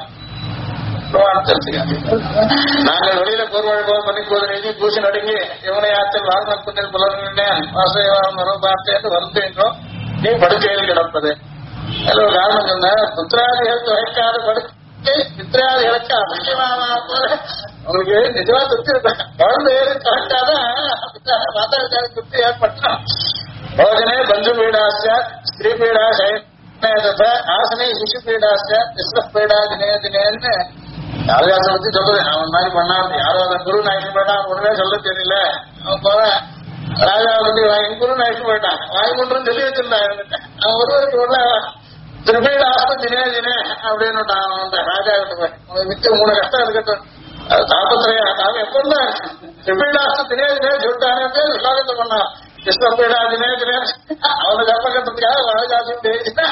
நாங்கள் வெளியில போர்வழி பண்ணி போது நீதி பூசி நடுங்கி இவனை ஆற்றல் வாரண புண்ணில் புலர்ந்தேன் வாசைவாரம் வரும் பார்த்தேன் வருந்தேன்றோம் நீ படுக்கையில் கிடப்பது. அதில் ஒரு காரணம் சொன்ன புத்திராதிகள் துவைக்காத படுக்கை பித்ராதிகளுக்கு அவசியமான போல உங்களுக்கு நிஜமா திருப்தி இருப்பேன். குழந்தை கரெக்டாதான் திருப்தி ஏற்பட்டான். போஜனே பந்து பீடாச்ச ஸ்திரீ பீடா ஆசனை சிசு பீடாச்ச கிருஷ்ண பீடா தினே தினேன்னு காளிதாசன் பத்தி சொல்றது. அவன் மாதிரி பண்ணான் யாரோ அந்த குரு நாய்க்கு போயிட்டான் ஒண்ணுமே சொல்ல தெரியல. அவன் போற ராஜாவை பத்தி என் குரு நாய்க்கு போயிட்டான் வாங்கி கொண்டு சொல்லி வச்சிருந்தான். அவன் ஒருவருக்கு உள்ள திருப்பீடாச தினே தினே அப்படின்னு ராஜா கிட்ட போய் உனக்கு மிச்ச 3 கஷ்டம் இருக்கட்டும் அது தாபத்திரையா அவன் எப்ப திருப்பீடாச தினே தினே சொல்லிட்டானே விசாகத்தை பண்ணான். கிருஷ்ண பீடா தினே தினே அவனுக்கு அப்ப கட்டத்துக்காக ராஜாசும் பேசினா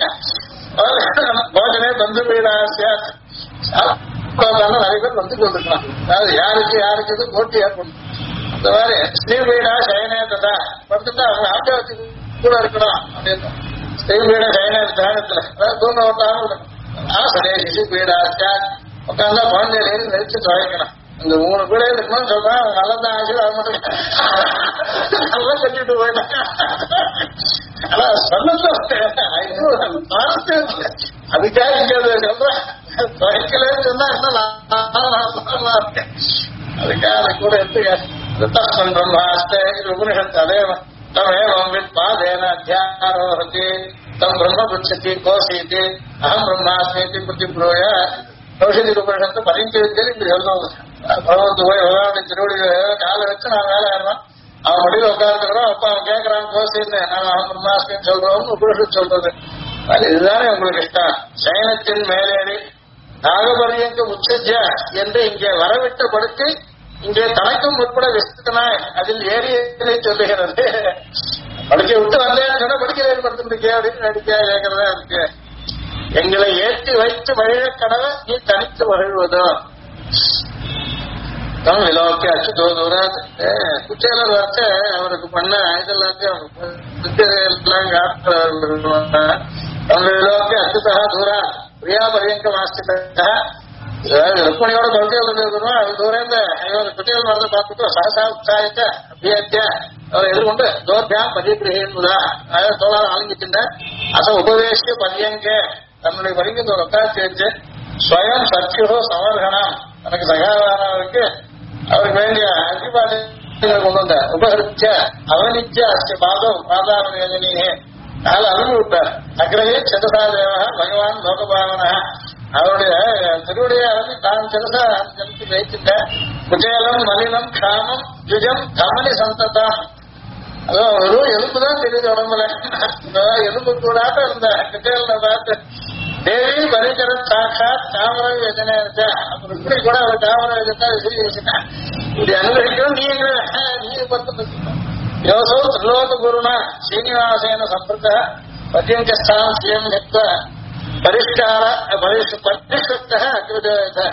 போஜனே பந்து பீடாசியா நிறைய பேர் வந்து கொண்டிருக்கலாம். அதாவது யாருக்கு இது போட்டி ஏற்படும். இந்த மாதிரி ஸ்ரீ பீடா சயனே ததா படுத்துட்டா அவங்க ஆட்டை வச்சு கூட இருக்கணும் அப்படின்னு ஸ்ரீ பீட சயன தியானத்துல அதாவது தூங்க விட்டாலும் ஆசனே சிசு பீடாச்சா உட்காந்தா குழந்தையில இருந்து நெரிச்சு துவைக்கணும். இந்த 3 பீடை இருக்கணும்னு சொல்றேன். அவங்க நல்லதான் ஆச்சு அது மட்டும் நல்லா சொல்லிட்டு போயிட்டாங்க. ஆனா அதுக்காக இங்க சொல்றேன் துவைக்கலன்னு சொன்னா என்ன அதுக்காக அதை கூட எடுத்துக்க உபனிஷத்து அதே தமேவம் வித்பாதேன அத்தியாரோஹதி தம் பிரம்ம புச்சதி கோசீதி அகம் பிரம்மாஸ்மீதி புத்திப்ரோய ஔஷதி உபனிஷத்து பரிஞ்சு இப்படி சொல்லணும். பகவத்து போய் பகவானுடைய திருவடி காலை வச்சு நான் வேலை ஆடுறோம். அவன் முடிவு உட்காந்துக்கிறோம். அப்ப அவன் கேட்கறான் கோசின்னு நான் அகம் பிரம்மாஸ்மின்னு சொல்றோம்னு உபனிஷத்து சொல்றது. இதுதானே உங்களுக்கு இஷ்டம். சயனத்தின் மேலேறி நாகபரியங்க உச்சஜ என்று இங்கே வரவிட்ட படுக்கை இங்கே தனக்கும் உட்பட விஸ்தனாய் அதில் ஏறியதை சொல்லுகிறது. படுக்கை விட்டு வந்தேன்னு சொன்னா படுக்கை ஏற்படுத்திருக்கே அப்படின்னு நடிக்க கேட்கறதா இருக்கு. எங்களை ஏற்றி வைத்து மகிழ கடவை நீ தனித்து மகிழ்வதோ தம் விலோக்கி அச்சுதோ தூராத் குச்சேலர் வச்ச அவருக்கு பண்ண இதெல்லாத்தையும் தம் விலோக்கி அச்சுதா தூரா பிரியா பரியங்க மாஸ்திர ருக்மணியோட தொழில் அது தூரம் குட்டிகள் மருந்து பார்த்துட்டு சகசா உற்சாகித்த அபியத்திய அவரை எதிர்கொண்டு தோர்பியாம் பதிகிரகா அதாவது தோழால் ஆளுங்கிட்ட அச உபதேசிய பரியங்க தன்னுடைய பரிங்கத்தோட உட்காந்து வச்சு ஸ்வயம் சத்யுகோ சமர்கணம் தனக்கு சகாதானவருக்கு அவருக்கு வேண்டிய அகிபாதங்கள் கொண்டு வந்த உபகரிச்ச அவனிச்ச அஸ்ய பாதம் பாதார வேதனையே நாலு அருள் விட்டார். அக்ரவே சதசா தேவ பகவான் லோகபாவன அவருடைய திருவுடைய வந்து தான் சிறசா ஜனத்து வைத்துட்ட குஜேலம் மலினம் க்ஷாமம் ஜுஜம் கமலி சந்ததா அதான் ஒரு எலும்புதான் தெரியுது உடம்புல எலும்பு கூடாட்ட இருந்த குஜேல பார்த்து தேவி பரிகர சாட்சாத் தாமர யோஜனை இருந்த அப்புறம் இப்படி கூட அவர் தாமர யோஜனை சொல்லி வச்சுட்டேன். இப்படி அனுபவிக்கணும் நீங்க பத்து யோசோ திரிலோக குருனா ஸ்ரீனிவாசேன சம்பிரத பத்தியங்கஸ்தான் ஸ்ரீயம் நிற்க பரிஷ்கார பரிசுத்த அக்ரஜ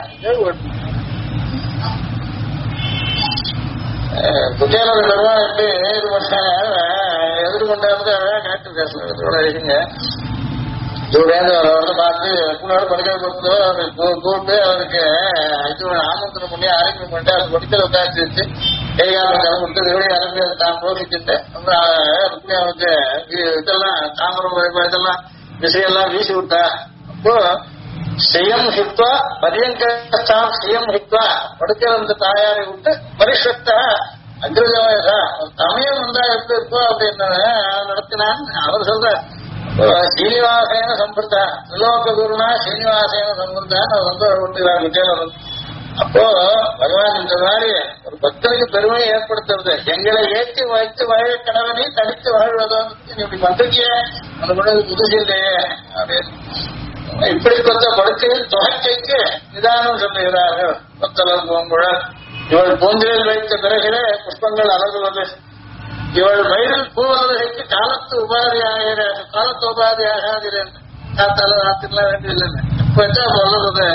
குஜேலோட பெருமாள் எப்படி இது பண்ணாங்க எதிர்கொண்டாந்து காட்டு பேசுறதோட இருக்குங்க இவரேந்து அவரை பார்த்து கூட படிக்கிற கொடுத்து கூப்பிட்டு அவருக்கு ஆமந்திரம் பண்ணி ஆரோக்கியம் பண்ணிட்டு அது படிக்கல உட்காந்து வச்சு கைகாலம் கதை கொடுத்து வெளியே அனுப்பி தான் போதிச்சுட்டு அப்புறம் அவனுக்கு இதெல்லாம் தாமரம் இதெல்லாம் விஷயம்லாம் வீசி விட்டா அப்போ ஸ்ரீயம் ஹித்வா பரியங்காம் ஸ்ரீயம் ஹித்வா படுக்கிற அந்த தாயாரை விட்டு பரிசுத்தா அக்ரஜாயசா சமயம் வந்தா எப்படி இருக்கோ அப்படின்னு நடத்தினான் அவர் சொல்ற ஸ்ரீனிவாசேன சம்பிரதா திரிலோக குருனா ஸ்ரீனிவாசேன சம்பிரதான் அவர் வந்து விட்டுகிறார் விஜயவரன். அப்போ பகவான் இந்த மாதிரி ஒரு பக்தனுக்கு பெருமையை ஏற்படுத்துறது எங்களை ஏற்றி வைத்து வாழ கணவனை தனித்து வாழ்வதோ இப்படி பண்றீங்க அந்த கூட புதுசு இல்லையே அப்படின்னு இப்படி கொத்த படுக்கையில் தொகைக்கு நிதானம் சொல்லுகிறார்கள். பக்தலர் பூங்குழல் இவள் பூஞ்சலில் வைத்த பிறகிலே புஷ்பங்கள் அலகுவது இவள் வயிறில் பூவலகைக்கு காலத்து உபாதியாகிறேன் காலத்து உபாதியாகிறேன் காத்தால ராத்திரிலாம் வேண்டியதில்லை இப்ப வச்சா சொல்லுறது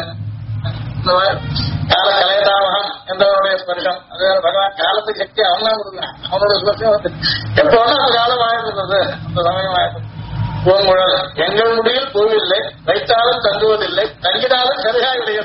கால கலைதாமகம் என்றவருடைய ஸ்பர்ஷம் அது பகவான் காலத்துக்கு சக்தி அவன்தான் கொடுக்குறான் அவனோட ஸ்பர்ஷம் வந்து எப்ப வேணா அந்த காலம் ஆயிருந்தது அந்த சமயம் ஆயிருந்தது. பூங்குழல் எங்கள் முடியில் பூவில்லை வைத்தாலும் தங்குவதில்லை தங்கினாலும் சரியாகவில்லை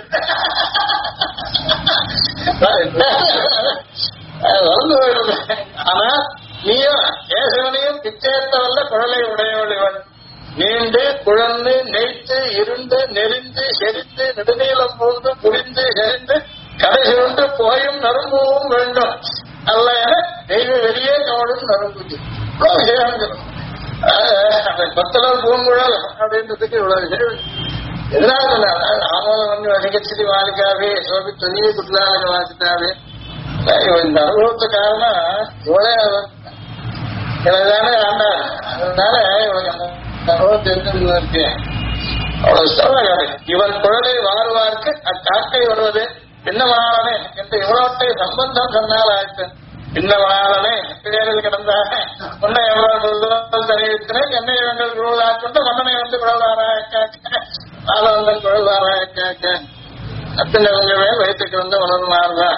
ஆனா நீயும் கேசவனையும் பிச்சேத்தவல்ல குழலை உடையவள் இவன் நீண்டு குழந்து நெய்த்து இருண்டு நெறிந்து செறிந்து நெடுநீளம் பூந்து புரிந்து செறிந்து கதை சுண்டு போயும் நறும்புவும் வேண்டும் அல்ல என தெய்வ வெளியே கவலும் நறும்புது பக்தலர் பூங்குழல் அப்படின்றதுக்கு இவ்வளவு விஷயம் எதனால ஆமோதம் நிகழ்ச்சி வாலிக்காவே சோபி தொழிலை குற்றாலக வாசித்தாவே இந்த அனுபவத்து காரணம் இவளே எனதானே ஆண்டார் அதனால இவளுக்கு அந்த அனுபவம் தெரிஞ்சு இருக்கு அவ்வளவு சொல்றாரு. இவன் குழலை வாருவார்க்கு அக்காக்கை வருவது பின்னவாளனே என்று இவ்வளோட்டை சம்பந்தம் சொன்னால் ஆயிட்டு பின்னவாளனே பிள்ளைகள் கிடந்தாக உன்னை எவ்வளவு தெரிவித்தேன் என்னை இவங்கள் குழுவாக்கொண்டு மன்னனை வந்து குழல்வாராய்க்காக்க ஆலவந்தன் குழல்வாராய்க்காக்க அத்தனை வைத்துக்கு வந்து வளர்ந்தார்களா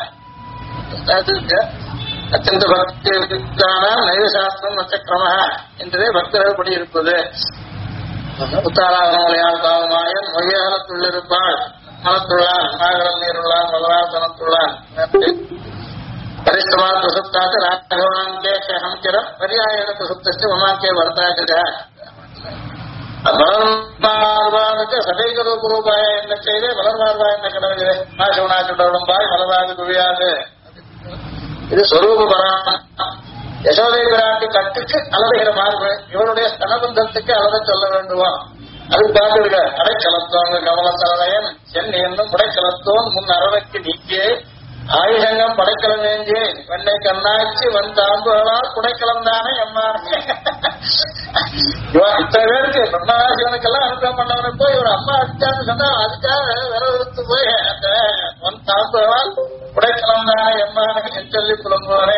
அத்தியந்த பக்தியான நைவசாஸ்திரம் மற்ற கிரம என்றே பக்தர்கள் படி இருப்பது. உத்தாராதனமலையால் தாவுமாயன் மொழியாளத்துள்ளிருப்பாள் மனத்துள்ளான் நாகரம் நீருள்ளான் வளரால் தனத்துள்ளான் பரிசிரமா பிரசுப்தாக ராகவாங்கே ஹம்கிரம் பரியாயன பிரசுப்தச்சு மமாக்கே வர்த்தாகிற மலர்மார்வானுக்கு சதைக ரூபாய என்ன செய்து மலர்மார்வா என்ன கிடவுகிறே நாசவனாச்சுடம்பாய் மலராது குவியாது இது ஸ்வரூப பராம யசோதை பிராட்டி கட்டுக்கு அலறுகிற மார்பு இவருடைய ஸ்தனபந்தத்துக்கு அலற சொல்ல வேண்டுமா அது பார்த்துருக்க அடைக்கலத்தோங்க கமலத்தலையன் சென்னை என்னும் படைக்கலத்தோன் முன் அறவைக்கு நீக்கியே ஆயுதங்கம் படைக்கலம் வேண்டியே வெண்ணை கண்ணாச்சி வன் தாம்புகளால் புடைக்கலம் தானே எம்மாருமே இத்தனை பேருக்கு பிரம்மராசிவனுக்கெல்லாம் அனுப்பம் பண்ணவனு போய் இவர் அம்மா அடிச்சான்னு சொன்னா அதுக்காக விரவிருத்து போய் அந்த வன் தாம்புகளால் புடைக்கலம் தானே எம்மானு என் சொல்லி புலம்புவானே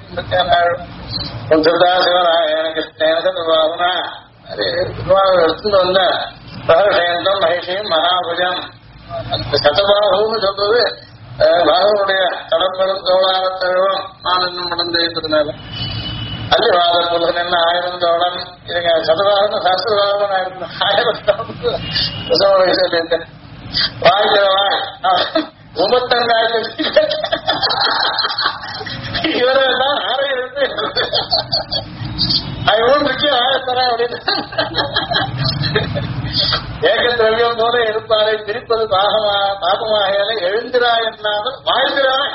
திருதாசிவராயன கிருஷ்ணேனா அது எடுத்துட்டு வந்த பிரகசேந்தம் மகிஷியும் மகாபுஜம் சதபாகுன்னு சொல்றது பாகவனுடைய கடற்பெரும் தோளாரத்தழுவும் ஆனந்தம் நடந்திருந்ததுனால அல்லிவாத புலன் என்ன 1000 தோழன் இதுங்க சதபாகன்னு சாஸ்திரபாகன் ஆயிரம் 1000 சொல்லிட்டு வாழ்க்கிறவாள் 95,000 இவரெல்லாம் ஆரையிருந்து ஆயிரத்தர அப்படின்னு ஏக திரவியம் போல இருப்பாரை பிரிப்பது பாபமாக எழுந்திராய் என்னாமல் வாழ்ந்திராய்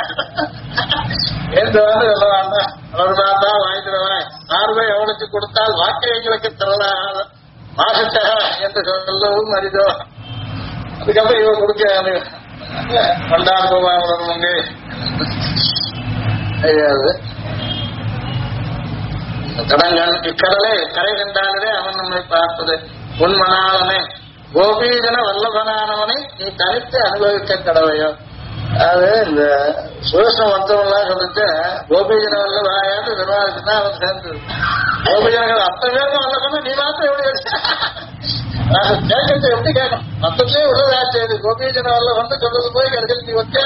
என்று சொல்லுவாங்க. அவர்தான் தான் வாழ்ந்திருவாய் பார்வை எவனுக்கு கொடுத்தால் வாக்கியங்களுக்கு திறனாக மாசத்தக என்று சொல்லவும் அரிதோ. அதுக்கப்புறம் இவன் கொடுக்க கொண்டாடுவாங்க கடங்கன் இக்கடலை கரை கண்டாலே அவன் நம்மை பார்ப்பது உன்மனாளனை கோபீஜன வல்லபனானவனை நீ தனித்து அனுபவிக்க கடவையோ அது இந்த சுதர்சன மந்திரம்லாம் சொல்லிட்டு கோபிஜனவல்ல வாயான்னு நிர்வாகத்துக்கு தான் அவன் சேர்ந்தது. கோபிஜனங்கள் அத்தனை பேருக்கும் வல்ல சொன்னா நீ மாத்திரம் எப்படி கேட்கறது எப்படி கேட்கணும்? மொத்தத்திலே உள்ளதாச்சு கோபிஜன வல்ல வந்து சொல்றது போய் கிடைக்கிறது நீ ஒத்தியா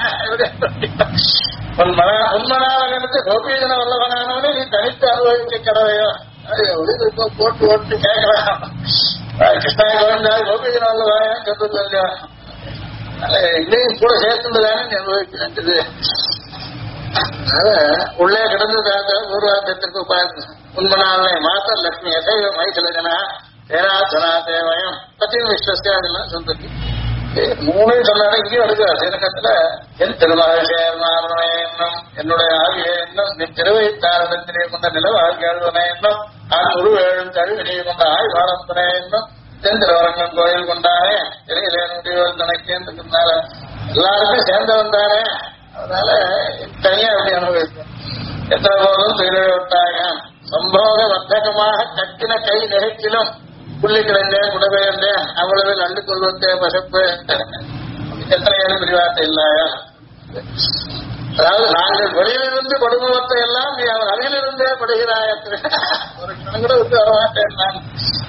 உண்மனாவனுக்கு கோபிஜன வல்லவனானவனே நீ தனித்து அனுபவிக்க கடவையோ போட்டு ஓட்டு கேட்கலாம். கிருஷ்ணா கோவிந்தா கோபிஜன வல்லவாயான்னு சொல்றது இல்லையா? இன்னையும் கூட சேர்த்துதானே நீ அனுபவிக்க வேண்டியது. உள்ளே கிடந்ததாக பூர்வாத்திற்கு உபாயம் உண்மனாலே மாத்தம் லட்சுமி எதையோ மைசலஜனா தேராசனா தேவயம் பத்தியும் விஸ்வசியா அதெல்லாம் சொல்றது. மூணையும் சொன்னாலே இங்கேயும் எடுக்கிறார் சீரகத்துல என் திருமகேர்மாரண எண்ணம் என்னுடைய ஆகிய எண்ணம் நின் திருவைத்தாரத்திலே கொண்ட நிலவாழ்கேழ்வன எண்ணம் நான் உருவேழும் கழுவினியை கொண்ட ஆய்வாளத்துணை எண்ணம் தெந்திரவரங்கம் கோயில் கொண்டானே இறையிலே முடிவுகள் நினைக்கின்றனால எல்லாருமே சேர்ந்தவன் தானே. அதனால தனியா எப்படி அனுபவிக்கும்? எத்தனை போதும் திருவிழாக சம்போக வர்த்தகமாக கட்டின கை நெருக்கிலும் புள்ளி கிடந்தேன் குடபெயர்ந்தேன் அவ்வளவு அள்ளு கொள்வத்தே பசப்பு எத்தனை ஏழு பிரிவார்த்தை இல்லையா? அதாவது நாங்கள் வெளியிலிருந்து கொடுமுகத்தை எல்லாம் நீ அவன் அருகிலிருந்தே படுகிறாய். ஒரு கணம் கூட விட்டு வரமாட்டேன் நான்.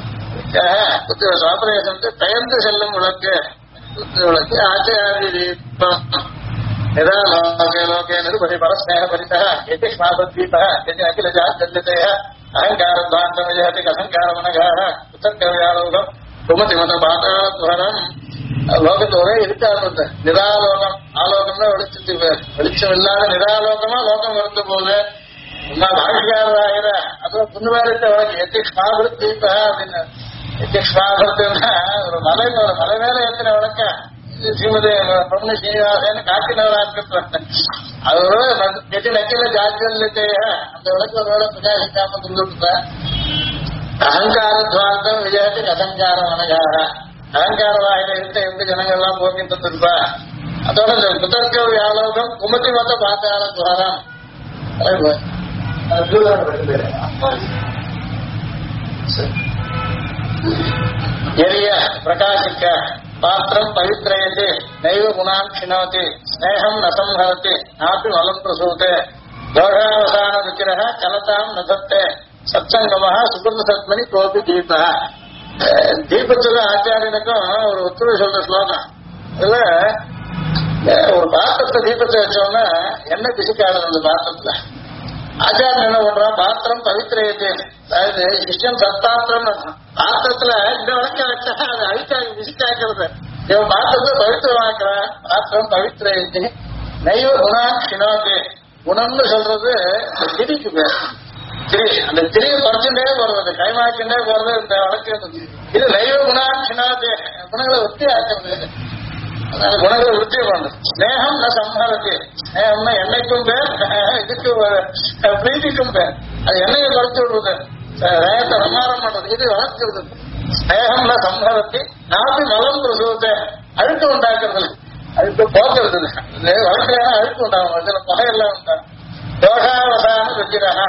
ஆபரேஷன் பெயர்ந்து செல்லும் விளக்கு விளக்கு ஆச்சாரியதீபம் லோகே நிருபதி பரஸ்நேக பரிதா எதி ஸ்மாபத்வீப எதி அகில ஜாத்தல்யதய அகங்காரம் தாண்டம் விஜயதி அகங்காரமனகார புத்தகவியாலோகம் குமதிமத பாதாத்வரம் லோகத்தோட இருக்காது. நிராலோகம் ஆலோகம்னா வெளிச்சத்து பேர். வெளிச்சம் இல்லாத நிராலோகமா லோகம் வருத்த போகுது. பாஷிகாராயிர அதுவும் புண்ணுவாரிட்ட வழக்கு எத்தி ஸ்மாபத்வீப அப்படின்னு எத்தி ஸ்மாபத்துன்னா ஒரு மலை மேல ஏத்தின வழக்க ஸ்ரீமதி பொண்ணு ஸ்ரீனிவாசன் காட்டினவரா இருக்கிற அதோட எட்டி நக்கில ஜாத்திய அந்த விளக்கு ஒரு வேலை பிரகாசிக்காம துண்டுட்ட அகங்காரத்வாந்தம் விஜயத்துக்கு அகங்காரம் அனகார அகங்கார வாயில இருக்க எப்படி ஜனங்கள்லாம் போக்கிட்டு இருப்பா. அதோட இந்த புத்தர்க்க வியாலோகம் குமதி மத்த பாத்தாள துவாரம் எரிய பிரகாசிக்க பாத்திரம் பவித்ரயதி நைவ குணான் சினோதி ஸ்நேகம் நசம்ஹரதி நாப்பி வலம் பிரசூதே தோஷாவசான ருச்சிரः கலதாம் நதத்தே சத்சங்கமः சுகிருத சத்மனி கோபி தீபः. தீபத்துக்கு ஆச்சாரியனுக்கும் ஒரு ஒத்துழை சொல்ற ஸ்லோகம். இதுல ஒரு பாத்திரத்தை தீபத்தை வச்சோம்னா எண்ணெய் பிசுக்காது அந்த பாத்திரத்துல. ஆச்சாரியன் என்ன பண்றான்? பாத்திரம் பவித்ரயதி அதாவது சிஷ்யம் சத்தாத்திரம் பாத்திரத்துல இந்த வழக்க வச்சா அது அழிக்காக பிசுக்காக்குறது. இவன் பாத்திரத்தை பவித்திரமாக்குறான். பாத்திரம் பவித்ரயதி நைவ குணான் சினோதி. குணம்னு சொல்றது திரிக்கு பேர். திரி அந்த திரியை குறைச்சுட்டே போறது கைமாக்கிண்டே போறது இந்த வழக்கு. இது நைவ குணான் சினோதி குணங்களை ஒத்தி ஆக்குறது. அதனால குணங்களை விருத்தி பண்ணும். ஸ்நேகம் ந சம்ஹரதி. ஸ்நேகம்னா எண்ணெய்க்கும் பேர் இதுக்கு பிரீதிக்கும் பேர். அது எண்ணெயை குறைச்சு விடுறது ரேத்தை சம்ஹாரம் பண்றது இது வளர்க்கிறது. ஸ்நேகம் ந சம்ஹரதி நாப்பி மலம் பிரசூத்தை அழுக்கு உண்டாக்குறது அழுக்கு போக்குறது. வளர்க்கலாம் அழுக்கு உண்டாகும் சில புகையெல்லாம் உண்டாகும். தோஷாவசான ருச்சிரா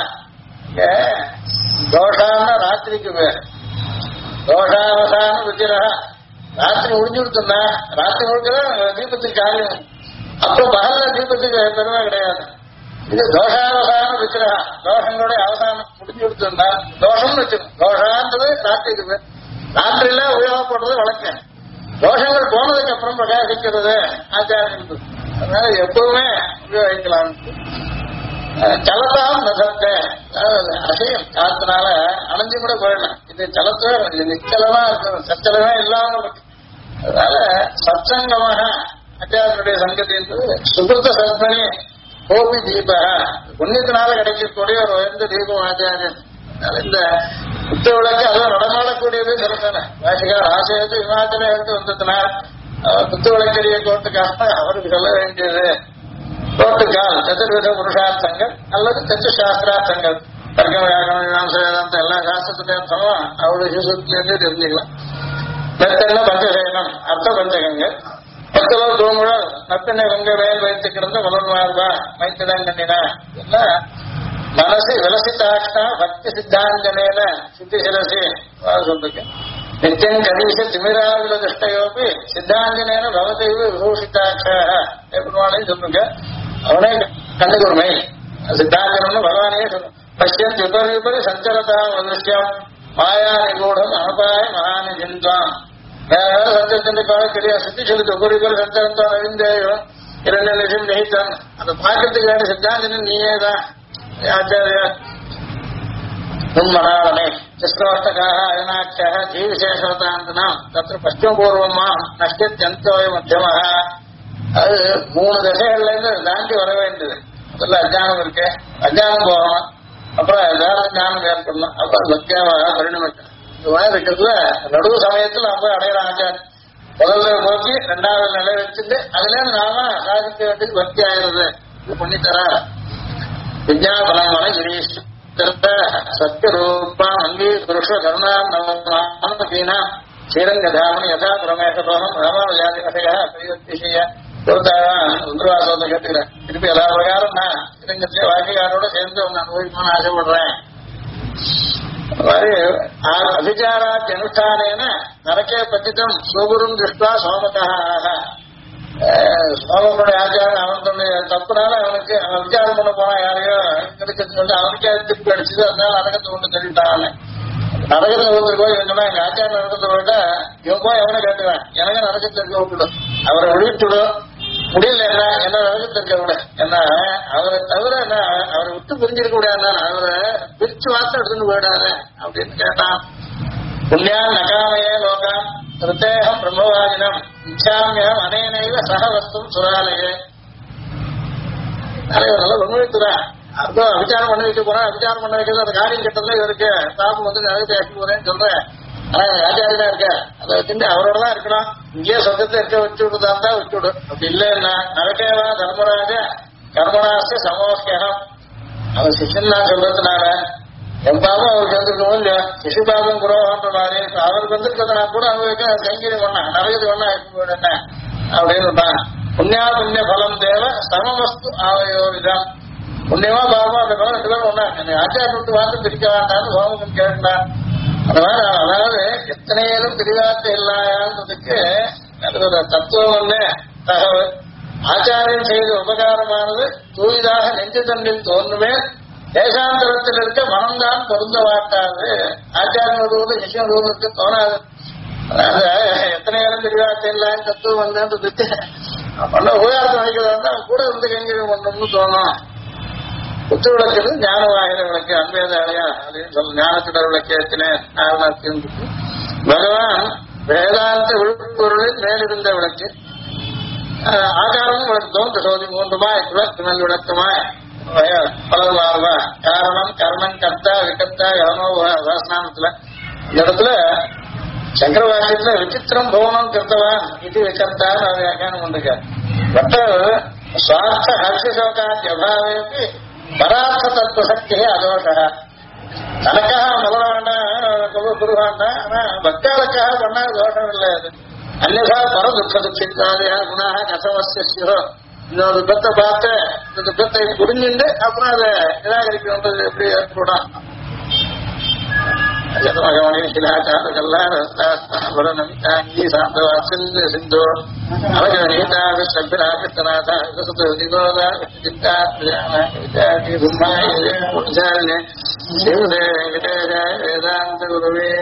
தோஷான்னா ராத்திரிக்கு பேர். தோஷாவசான ருச்சிரா ராத்திரி முடிஞ்சுடுத்துனா ராத்திரி முழுக்கதான் தீபத்துக்கு காரியம். அப்போ பகல்ல தீபத்துக்கு பெருமை கிடையாது. இது தோஷாவசான ருச்சிரா தோஷங்களுடைய அவசானம் முடிஞ்சு கொடுத்துருந்தா தோஷம்னு வச்சிருக்கோம். தோஷான்றது ராத்திரிக்கு பேர். ராத்திரியில உபயோகப்படுறது வழக்கம். தோஷங்கள் போனதுக்கு அப்புறம் பிரகாசிக்கிறது ஆச்சாரம். அதனால எப்பவுமே உபயோகிக்கலாம். ஜலத்தாம் நசத்தை அசையம் காத்தினால அணைஞ்சு கூட போயிடலாம். இது ஜலத்தே நிச்சலமா இருக்கணும் சச்சலமே இல்லாம இருக்கு. அதனால சத்சங்கமாக ஆச்சாரியனுடைய சங்கத்தை சுகிருத சத்மனி கோபி தீப புண்ணியத்தினால கிடைக்கக்கூடிய ஒரு உயர்ந்த தீபம் ஆச்சாரியன். இந்த புத்த விளக்கு அதுவும் நடமாடக்கூடியது சிறந்தானே. வாசிகார் ஆசையது விமானத்தில இருந்து வந்ததுனால் புத்த விளக்கடிய கோட்டுக்காக அவருக்கு சொல்ல வேண்டியது கோட்டுக்கால் சதுர்வித புருஷார்த்தங்கள் அல்லது தச்சு சாஸ்திரார்த்தங்கள் தர்க்கம் வியாக்கரணம் மீமாம்சா வேதாந்தம் எல்லா சாஸ்திரத்துடைய அர்த்தமும் அவருடைய சிசுத்திலிருந்து தெரிஞ்சுக்கலாம். மெத்தென்ன பஞ்சசேனம் அர்த்த பஞ்சகங்கள் பத்தலோ தூமுழல் நத்தனை வெங்க வேல் வைத்து கிடந்த முதல்வாழ்வா மைத்திடங்கண்ணினா எல்லாம் மனசு விலசித்தாட்சா பக்தி சித்தாஞ்சனேன சித்தி சிரசி சொல்லிருக்கேன். நித்தியம் கணீச திமிராவில திருஷ்டயோபி சித்தாஞ்சனேன பவதைவு விபூஷித்தாட்சா பெருமாளையும் சொல்லுங்க. அவனே கண்ணுக்கு ஒரு மெயில் சித்தாந்தம்னு பகவானே சொல்லும். பஷ்யன் விபரி சஞ்சரதா மனுஷம் மாயா நிகூடம் அனுபாய மகானி ஜிந்தான். வேற சஞ்சரிச்சுக்காக தெரியாது. சித்தி சொல்லுது விபரி சஞ்சரத்தான் அறிந்தேயும் 2 லட்சம் ஜெயித்தான். அதை பார்க்கறதுக்கு வேண்டிய சித்தாந்தன் நீயே தான் ஆச்சாரியா. உன்மடாளமே சிஸ்ரோஷ்டகாக அயனாட்சியாக ஜீவிசேஷவதாந்தனாம் தத்திர பஷ்டபூர்வமா நஷ்டத்தோய மத்தியமாக. அது 3 திசைகள்ல இருந்து தாண்டி வர வேண்டியது. முதல்ல அஜானம் இருக்கு, அஜானம் போகணும், அப்புறம் வேற ஞானம் ஏற்படணும், அப்புறம் சத்தியமாக பரிணமிக்கணும். இந்த மாதிரி இருக்கிறதுல நடுவு சமயத்தில் நம்ம அடையிற ஆச்சாரம் முதல்ல நோக்கி 2வது நிலை வச்சுட்டு அதுல நாம சாதிக்க வேண்டியது பக்தி ஆகிறது. இது பண்ணித்தர விஜயாபலமான கிரீஷ் சத்யரூபா அங்கீ புருஷ கருணாமீனா ஸ்ரீரங்கதாமணி யதா பிரமேஷதோகம் ராமாவஜாதி கதையா பிரயோத்திஷய உந்திரவாசத்தை கேட்டுக்கிறேன். திருப்பி எல்லா பிரகாரம் நான் ஸ்ரீரங்கத்திலே வாக்கியாரோட சேர்ந்து ஒன்று அனுபவிக்கணும்னு ஆசைப்படுறேன். அபிச்சாராத்தி அனுஷ்டானேன நரக்கே பத்திதம் சோகுரும் திருஷ்டா சோமக்காக. சோமனுடைய ஆச்சாரம் அவனுடைய தப்புனால அவனுக்கு அவன் விசாரம் பண்ண போனா யாரையோ கிடைக்கிறது சொல்லி அவனுக்கே திருப்பி அடிச்சது. அதனால நரகத்தை கொண்டு தெரிவிட்டான். நரகத்தை ஒருத்தர் போய் சொன்னா எங்க ஆச்சாரம் நடக்கிறத விட இவன் போய் எவனை கேட்டுவேன் எனக்கு நரகத்தை இருக்க விட்டுடும், அவரை விழிட்டுடும், முடியல என்ன நரகத்தை இருக்க விட என்ன அவரை தவிர என்ன அவரை விட்டு புரிஞ்சிருக்க முடியாது, அவரை பிரிச்சு வார்த்தை எடுத்துன்னு போயிடாரு அப்படின்னு கேட்டான். புண்ணியா நகாமையே லோகம் ரித்தேகம் பிரம்மவாதினம் இச்சாமியம் அனேனைவ சகவஸ்தும் சுராலயே. நல்லா உண்மைத்துறேன். அதுவும் அபிச்சாரம் பண்ண வைக்க போறேன், அபிச்சாரம் பண்ண வைக்கிறது அந்த காரியம் கிட்டதுல இவருக்கு தாப்பு வந்து நகத்தை ஆக்கி போறேன்னு சொல்றேன். ஆனா ஆச்சாரியனா இருக்க அதை வச்சுட்டு அவரோட தான் இருக்கணும். இங்கேயே சொந்தத்தை இருக்க வச்சு விடுதா இருந்தா வச்சு விடு. அப்படி இல்லைன்னா நரகேவா தர்மராஜ கர்மராச சமோஸ்கம். அவன் சிஷன் தான் சொல்றதுனால என் பாபம் அவருக்கு வந்துருக்கணும் இல்லையா, சிசு பாபம் குரோகன்ற மாதிரி அவருக்கு வந்திருக்கிறதுனா கூட அவங்க கைங்கரியம் பண்ண நரகது ஒன்னா இருக்கு போயிடுன அப்படின்னு. புண்ணியா புண்ணிய பலம் தேவ சமமஸ்து ஆவயோவிதம். புண்ணியமா பாபமா அந்த பலம் 2 பேரும் ஒன்னா ஆச்சாரம் விட்டு வாழ்ந்து பிரிக்க வேண்டாம்னு சோமகன் கேட்டான். அதாவது எத்தனையிலும் பிரிவார்த்தை இல்லாததுக்கு தத்துவம் ஒண்ணு தகவல். ஆச்சாரியம் செய்த உபகாரமானது தூய்தாக நெஞ்சு தண்டில் தோன்றுமே, தேசாந்தரத்தில் இருக்க மனம்தான் பொருந்த மாட்டாது. ஆச்சாரம் உதவுவது சிஷ்யம் உதவுவதற்கு தோணாது. எத்தனையாலும் பிரிவார்த்தை இல்லாத தத்துவம் வந்ததுக்கு பண்ண உபகாரத்தை நினைக்கிறதா கூட இருந்து கைங்கரியம் பண்ணணும்னு தோணும். குத்து விளக்கு ஞான வாயிர விளக்கு அன்பேதாலயா அப்படின்னு சொல்ல ஞானத்திடர் விளக்கேற்றினேன். பகவான் வேதாந்த விழுப்பொருளில் மேலிருந்த விளக்கு ஆகாரமும் விளக்கு தோன்ற சோதி 3மாய் விளக்கு நல் விளக்கமாய் பலர்வாழ்வா காரணம் கர்மன் கர்த்தா விகர்த்தா யவனோ வாசனாமத்துல. இந்த இடத்துல சங்கர வாக்கியத்துல விசித்திரம் பவனம் கர்த்தவான் இது விகர்த்தான்னு அவர் வியாக்கியானம் பண்ணிருக்கார். பட் சுவார்த்த ஹர்ஷசோகாத்யபாவேபி பரார்த்த தத்துவ சக்தி அதோஷ. தனக்காக முதல வேண்டாம் குரு வேண்டாம், ஆனா பக்தாளுக்காக பண்ணா தோஷம் இல்லை. அது அந்நா பர துக்க துக்கித்தாதியா குணாக கசவசியோ. இன்னொரு துக்கத்தை பார்த்து இந்த துக்கத்தை புரிஞ்சுட்டு அப்புறம் அதை நிராகரிக்கணுன்றது எப்படி ஏற்படும். ஜனமகமணி சிலாச்சாரகல்லாங்கி சாந்தவாசல்ய சிந்தோ அவகீதாச்சாரிணே சிவதே வெங்கடேஷாய வேதாந்த குருவே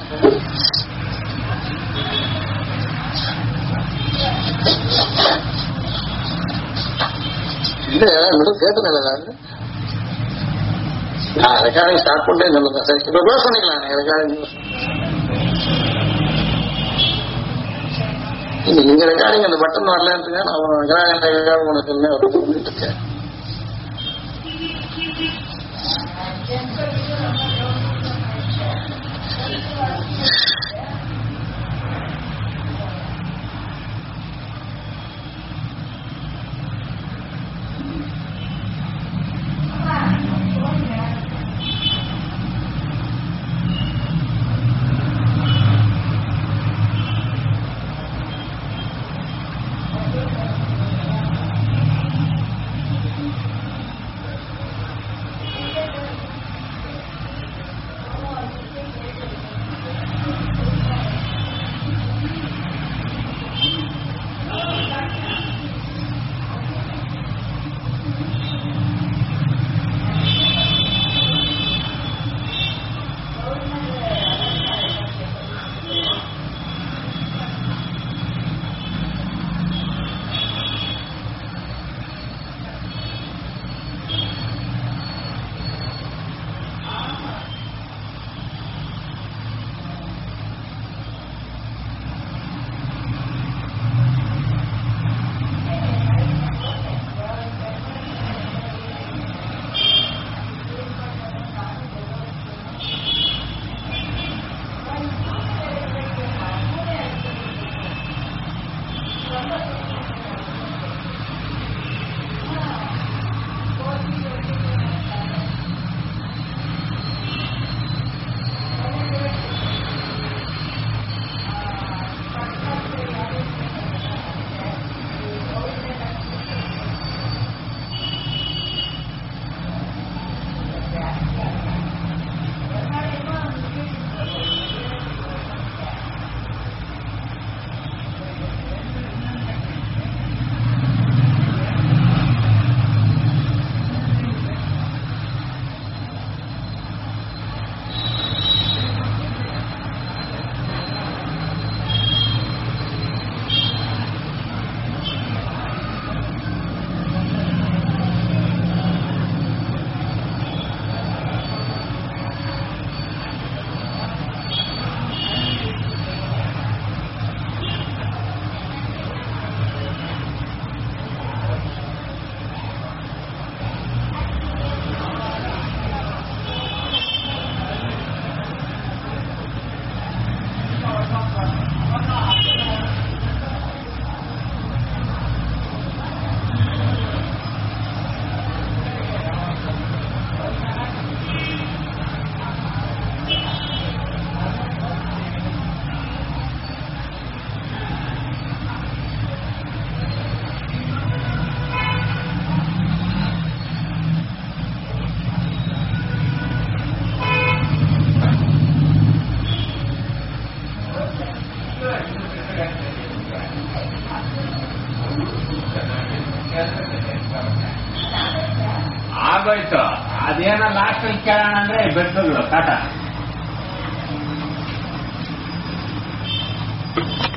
இல்ல கேட்டுனேன். ரெக்கார்டிங் ஸ்டார்ட் பண்ணே சொல்லுங்க சார். இப்ப க்ளோஸ் பண்ணிக்கலாம் ரெக்கார்டிங். நீங்க ரெக்கார்டிங் அந்த பட்டன் வரலன்னு நான் ரெக்கார்ட் பண்ண சொல்லுங்க சொல்லிட்டு இருக்கேன். ಆಗೋಯ್ತು. ಅದೇನೋ ಲಾಸ್ಟ್ ಅಲ್ಲಿ ಕೇಳೋಣ ಅಂದ್ರೆ ಬೆಟ್ಟಗಳು ಕಾಟ